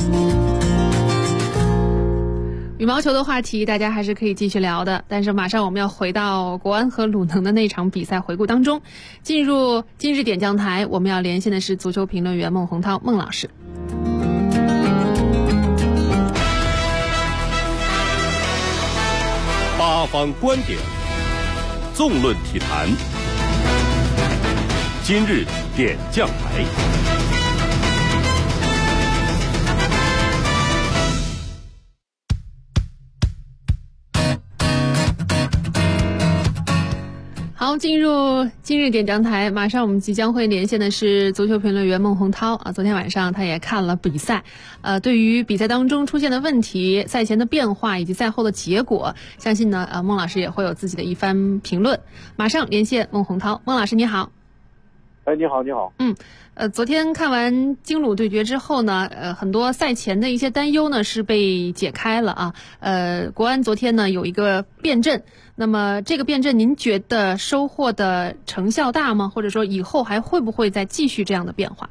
羽毛球的话题大家还是可以继续聊的，但是马上我们要回到国安和鲁能的那场比赛回顾当中，进入今日点将台，我们要连线的是足球评论员孟洪涛孟老师。 八方观点，纵论体坛，今日点将台。 好，进入今日点将台，马上我们即将会连线的是足球评论员孟洪涛啊。昨天晚上他也看了比赛，对于比赛当中出现的问题、赛前的变化以及赛后的结果，相信呢，孟老师也会有自己的一番评论。马上连线孟洪涛，孟老师你好。 你好，你好。 昨天看完京鲁对决之后呢，很多赛前的一些担忧呢是被解开了啊。国安昨天呢有一个变阵，那么这个变阵您觉得收获的成效大吗？或者说以后还会不会再继续这样的变化？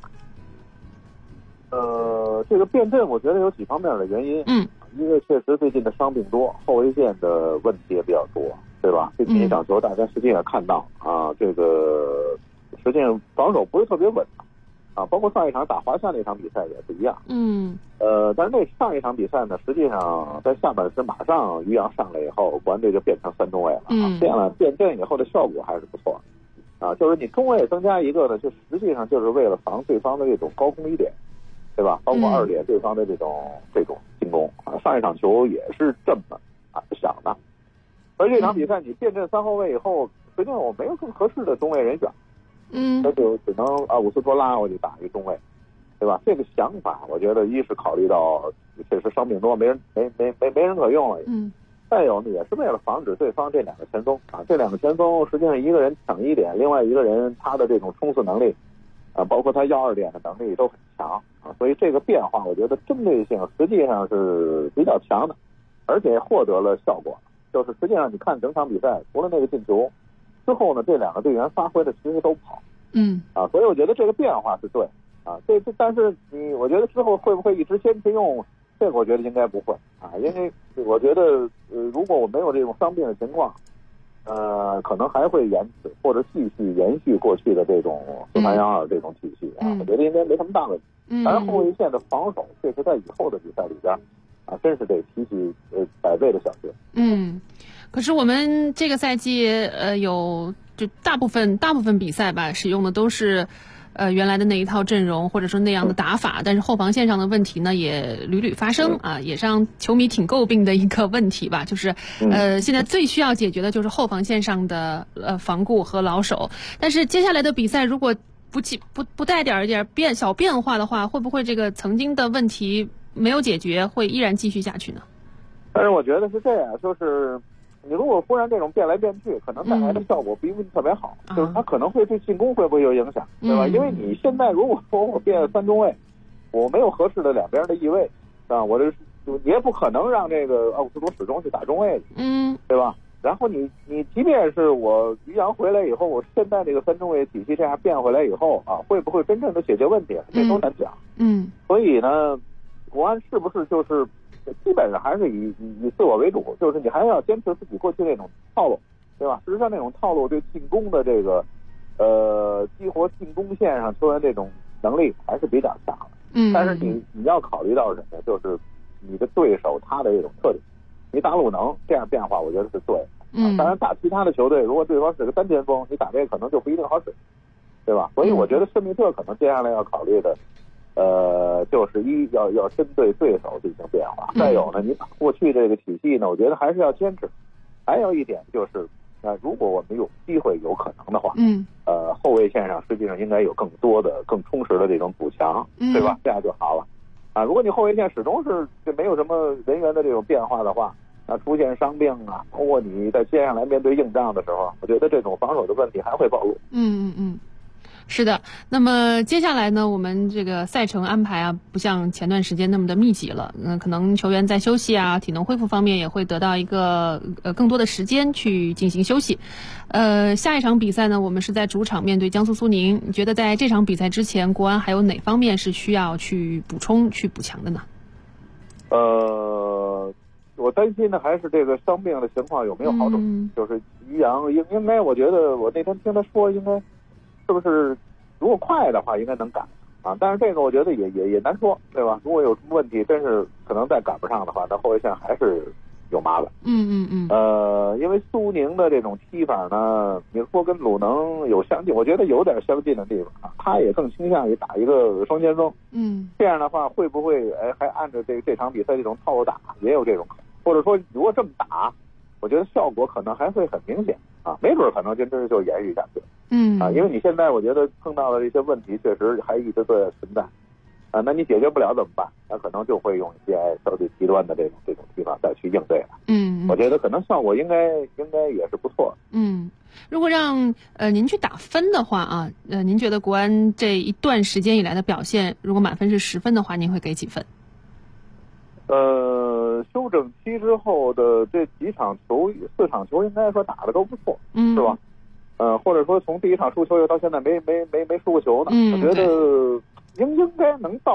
这个变阵我觉得有几方面的原因。一个确实最近的伤病多，后卫线的问题也比较多，对吧？这几场球大家实际上看到啊，这个实际上防守不是特别稳啊，包括上一场打华夏那场比赛也是一样。但是那上一场比赛呢，实际上在下半时马上于洋上来以后，国安队就变成3中卫了。这样呢，变阵以后的效果还是不错啊。就是你中卫增加一个呢，就实际上就是为了防对方的这种高空一点，对吧？包括2点对方的这种进攻啊。上一场球也是这么想的。而这场比赛你变阵3后卫以后，实际上我没有更合适的中卫人选。那就只能伍斯托拉我就打一个中卫，对吧？这个想法我觉得一是考虑到确实伤病多，没人可用了。再有呢，也是为了防止对方这2个前锋啊，这2个前锋实际上一个人抢1点，另外一个人他的这种冲刺能力包括他要2点的能力都很强啊，所以这个变化我觉得针对性实际上是比较强的，而且获得了效果。就是实际上你看整场比赛，除了那个进球之后呢，这2个队员发挥的其实都不好。所以我觉得这个变化是对啊。但是我觉得之后会不会一直坚持用，这个我觉得应该不会啊，因为我觉得如果我没有这种伤病的情况， 可能还会延迟或者继续延续过去的这种4-3-2这种体系我觉得应该没什么大问题。当然后卫线的防守确实在以后的比赛里边真是得提起百倍的小心。 可是我们这个赛季有就大部分比赛吧，使用的都是原来的那一套阵容或者说那样的打法，但是后防线上的问题呢也屡屡发生也是让球迷挺诟病的一个问题吧，就是现在最需要解决的就是后防线上的防顾和老手。但是接下来的比赛如果不带点小变化的话，会不会这个曾经的问题没有解决，会依然继续下去呢？ 但是我觉得是这样，就是你如果忽然这种变来变去，可能带来的效果并不特别好，就是它可能会对进攻会不会有影响，对吧？因为你现在如果说我变3中卫，我没有合适的两边的翼位我这也不可能让这个奥古斯托始终去打中卫，对吧？然后你即便是我于洋回来以后，我现在这个3中卫体系这样变回来以后会不会真正的解决问题，这都难讲。所以呢，国安是不是就是基本上还是以自我为主，就是你还要坚持自己过去那种套路，对吧？实际上那种套路对进攻的这个激活进攻线上球员这种能力还是比较强的。但是你要考虑到什么，就是你的对手他的这种特点。你打鲁能这样变化，我觉得是对的。当然打其他的球队，如果对方是个单前锋，你打这个可能就不一定好使，对吧？所以我觉得施密特可能接下来要考虑的，就是要针对对手进行变化。再有呢，你打过去这个体系呢，我觉得还是要坚持。还有一点就是，如果我们有机会、有可能的话，后卫线上实际上应该有更多的、更充实的这种补强，对吧？这样就好了。如果你后卫线始终是没有什么人员的这种变化的话，出现伤病包括你在接下来面对硬仗的时候，我觉得这种防守的问题还会暴露。 是的。那么接下来呢，我们这个赛程安排不像前段时间那么的密集了，可能球员在休息体能恢复方面也会得到一个更多的时间去进行休息。下一场比赛呢，我们是在主场面对江苏苏宁。你觉得在这场比赛之前，国安还有哪方面是需要去补充、去补强的呢？ 我担心的还是这个伤病的情况有没有好转。就是于洋应该，我觉得我那天听他说，应该是不是如果快的话应该能赶但是这个我觉得也难说，对吧？如果有什么问题真是可能再赶不上的话，那后卫线还是有麻烦。因为苏宁的这种踢法呢，你说跟鲁能有相近，我觉得有点相近的地方他也更倾向于打一个双前锋。这样的话会不会还按照这场比赛这种套路打，也有这种可能。或者说如果这么打，我觉得效果可能还会很明显没准可能真是就延续下去。因为你现在我觉得碰到的这些问题确实还一直都在存在那你解决不了怎么办？那可能就会用一些相对极端的这种踢法再去应对了。我觉得可能效果应该也是不错的。 如果让您去打分的话您觉得国安这一段时间以来的表现，如果满分是10分的话，您会给几分？ 休整期之后的这4场球应该说打的都不错，是吧？或者说从第一场输球到现在没输过球呢，我觉得应该能到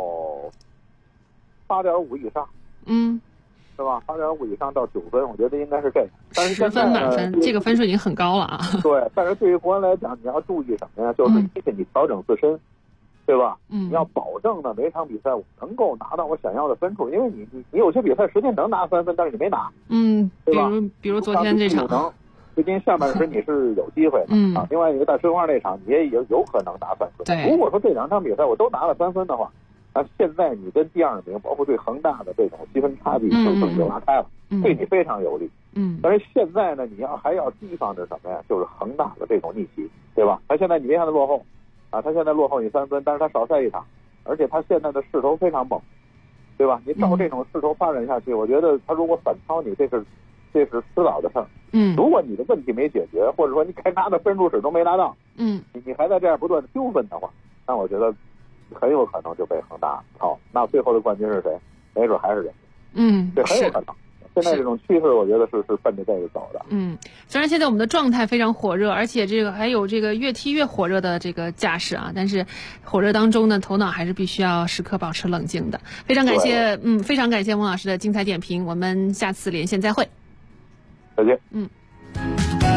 8.5以上，是吧？8.5以上到9分，我觉得应该是这样。但是 10分满分，这个分数已经很高了对，但是对于国安来讲，你要注意什么呀？就是一是你调整自身。对吧？你要保证呢，每场比赛我能够拿到我想要的分数，因为你有些比赛实际能拿3分，但是你没拿，对吧？ 比如昨天这场， 最近下半时你是有机会的另外一个在申花那场，你也有可能拿3分。如果说这2场比赛我都拿了3分的话，那现在你跟第2名，包括对恒大的这种积分差距就拉开了，对你非常有利。但是现在呢，你还要提防着什么呀？就是恒大的这种逆袭，对吧？他现在你别看他落后。他现在落后你3分，但是他少赛1场，而且他现在的势头非常猛，对吧？你照这种势头发展下去，我觉得他如果反超你，这是迟早的事儿。如果你的问题没解决，或者说你该拿的分数始终没拿到，你还在这样不断的丢分的话，那我觉得很有可能就被恒大超。那最后的冠军是谁？没准还是人家。这很有可能。现在这种趋势，我觉得是奔着这个走的。 虽然现在我们的状态非常火热，而且这个还有这个越踢越火热的这个架势但是火热当中呢，头脑还是必须要时刻保持冷静的。非常感谢，非常感谢孟老师的精彩点评，我们下次连线再会。 再见。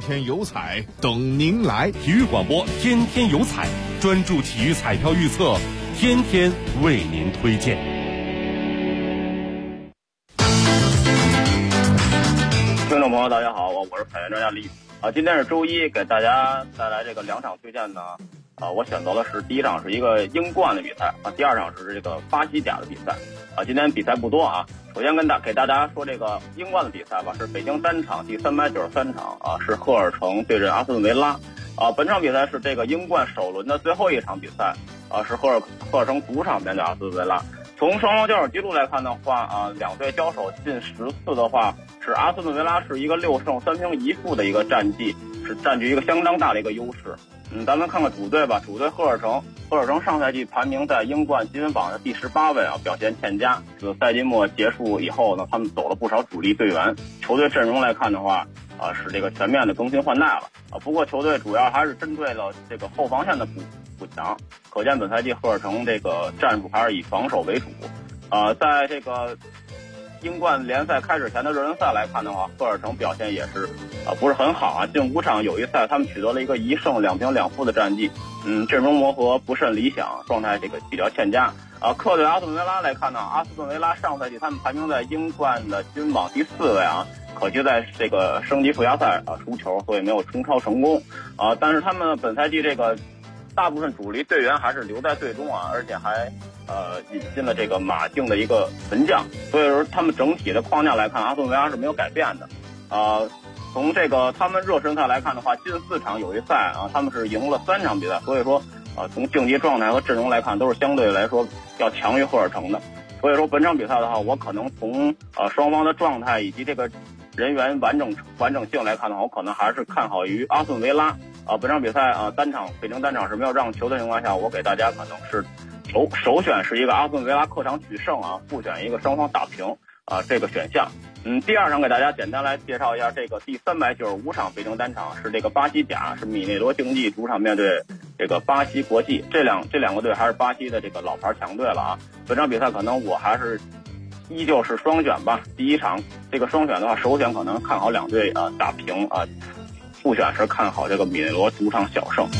天有彩等您来。 体育广播天天有彩，专注体育彩票预测，天天为您推荐。 听众朋友大家好，我是彩员专家李宇今天是周一，给大家带来这个2场推荐呢。我选择的是第一场是一个英冠的比赛第二场是这个巴西甲的比赛今天比赛不多首先给大家说这个英冠的比赛吧，是北京单场第393场是赫尔城对阵阿斯顿维拉本场比赛是这个英冠首轮的最后一场比赛是赫尔城主场面对阿斯顿维拉。从双方交手记录来看的话两队交手近10次的话，是阿斯顿维拉是一个6胜3平1负的一个战绩，是占据一个相当大的一个优势。咱们看看主队吧。主队赫尔城上赛季排名在英冠积分榜的第18位表现欠佳。这个赛季末结束以后呢，他们走了不少主力队员。球队阵容来看的话是这个全面的更新换代了不过球队主要还是针对了这个后防线的补强，可见本赛季赫尔城这个战术还是以防守为主在这个英冠联赛开始前的热身赛来看的话，赫尔城表现也是不是很好近5场有一赛他们取得了一个1胜2平2负的战绩，阵容磨合不甚理想，状态这个比较欠佳客队阿斯顿维拉来看呢，阿斯顿维拉上赛季他们排名在英冠的积分榜第4位可惜在这个升级附加赛输球，所以没有冲超成功但是他们本赛季这个大部分主力队员还是留在队中而且还引进了这个马竞的一个门将，所以说他们整体的框架来看，阿斯顿维拉是没有改变的从这个他们热身赛来看的话，近4场有一赛他们是赢了3场比赛，所以说从竞技状态和阵容来看都是相对来说要强于赫尔城的。所以说本场比赛的话，我可能从双方的状态以及这个人员完整性来看的话，我可能还是看好于阿斯顿维拉本场比赛北京单场是没有让球的情况下，我给大家可能是首选是一个阿斯顿维拉客场取胜复选一个双方打平这个选项。第二场给大家简单来介绍一下这个第395场北京单场，是这个巴西甲，是米内罗竞技主场面对这个巴西国际，这两个队还是巴西的这个老牌强队了本场比赛可能我还是依旧是双选吧。第一场这个双选的话，首选可能看好两队打平复选是看好这个米内罗主场小胜。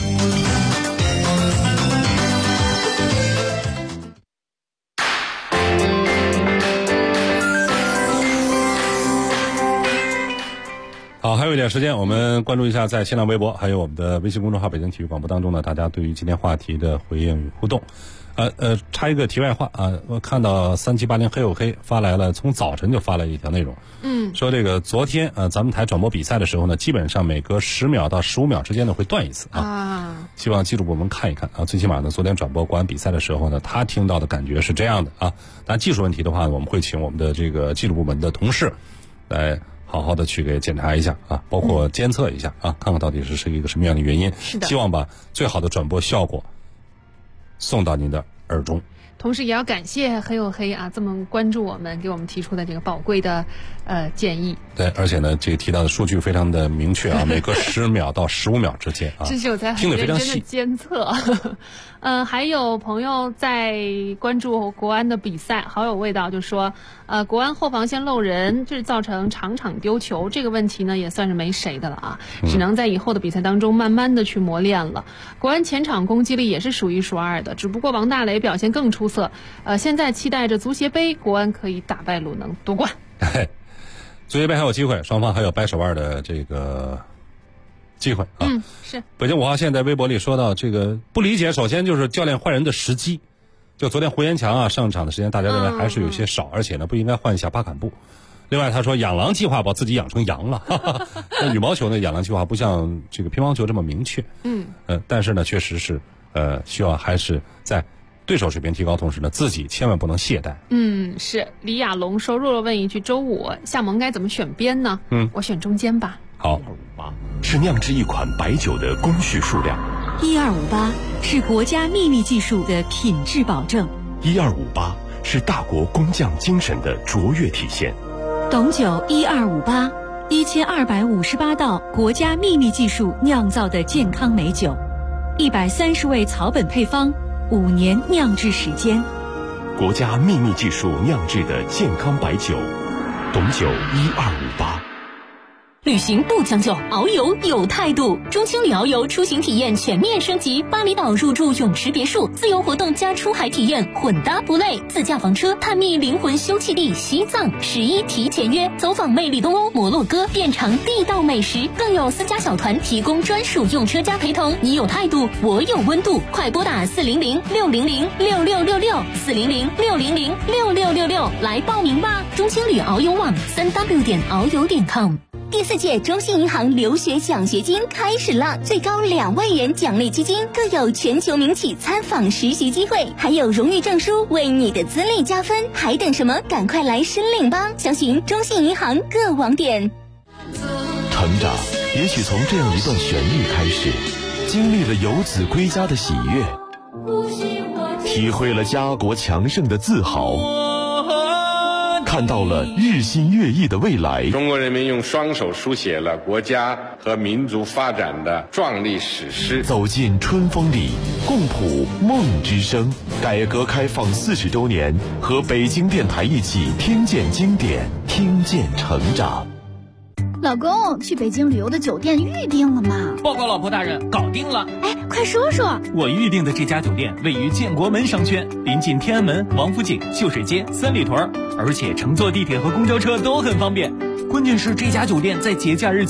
好，还有一点时间，我们关注一下在新浪微博还有我们的微信公众号北京体育广播当中呢，大家对于今天话题的回应与互动。插一个题外话我看到3780黑有黑发来了，从早晨就发来一条内容，说这个昨天咱们台转播比赛的时候呢，基本上每隔10秒到15秒之间呢会断一次希望记者部门看一看最起码呢昨天转播国安比赛的时候呢，他听到的感觉是这样的但技术问题的话呢，我们会请我们的这个技术部门的同事来好好的去给检查一下包括监测一下看看到底是一个什么样的原因。 是的， 希望把最好的转播效果送到您的耳中。 同时也要感谢黑有黑这么关注我们，给我们提出的这个宝贵的建议。 对，而且呢，这个提到的数据非常的明确每隔10秒到15秒之间这是我在很认真的监测。还有朋友在关注国安的比赛，好有味道，就说国安后防线漏人，这造成场场丢球，这个问题呢也算是没谁的了只能在以后的比赛当中慢慢的去磨练了。国安前场攻击力也是数一数二的，只不过王大雷表现更出色。现在期待着足协杯，国安可以打败鲁能夺冠。 足协杯还有机会，双方还有掰手腕的这个机会是。 北京5号线在微博里说到，这个不理解，首先就是教练换人的时机。就昨天胡延强上场的时间，大家认为还是有些少，而且呢不应该换一下巴坎布。另外他说养狼计划把自己养成羊了那羽毛球呢养狼计划不像这个乒乓球这么明确但是呢确实是需要还是在对手水平提高同时呢，自己千万不能懈怠。 是。李亚龙说，若若问一句，周五夏萌该怎么选边呢？我选中间吧。 好 ，1258是酿制一款白酒的工序数量 ，1258是国家秘密技术的品质保证 ，1258是大国工匠精神的卓越体现。 董酒1258，1258道国家秘密技术酿造的健康美酒，130味草本配方，5年酿制时间， 国家秘密技术酿制的健康白酒，董酒1258。 旅行不将就，遨游有态度。中青旅遨游出行体验全面升级，巴厘岛入住泳池别墅，自由活动加出海体验，混搭不累。自驾房车探秘灵魂休憩地西藏，11提前约，走访魅力东欧、摩洛哥，遍尝地道美食，更有私家小团提供专属用车加陪同。你有态度，我有温度，快拨打400-600-6666，400-600-6666来报名吧！中青旅遨游网3w.遨游.com。 第4届中信银行留学奖学金开始了，最高2万元奖励基金，更有全球名企参访实习机会，还有荣誉证书为你的资历加分，还等什么？赶快来申领吧！详询中信银行各网点。 成长也许从这样一段旋律开始，经历了游子归家的喜悦，体会了家国强盛的自豪，看到了日新月异的未来。 中国人民用双手书写了国家和民族发展的壮丽史诗。 走进春风里，共谱梦之声。改革开放40周年，和北京电台一起听见经典，听见成长。 老公，去北京旅游的酒店预定了吗？ 报告老婆大人，搞定了。 哎，快说说。 我预定的这家酒店位于建国门商圈，临近天安门、王府井、秀水街、三里屯，而且乘坐地铁和公交车都很方便。关键是这家酒店在节假日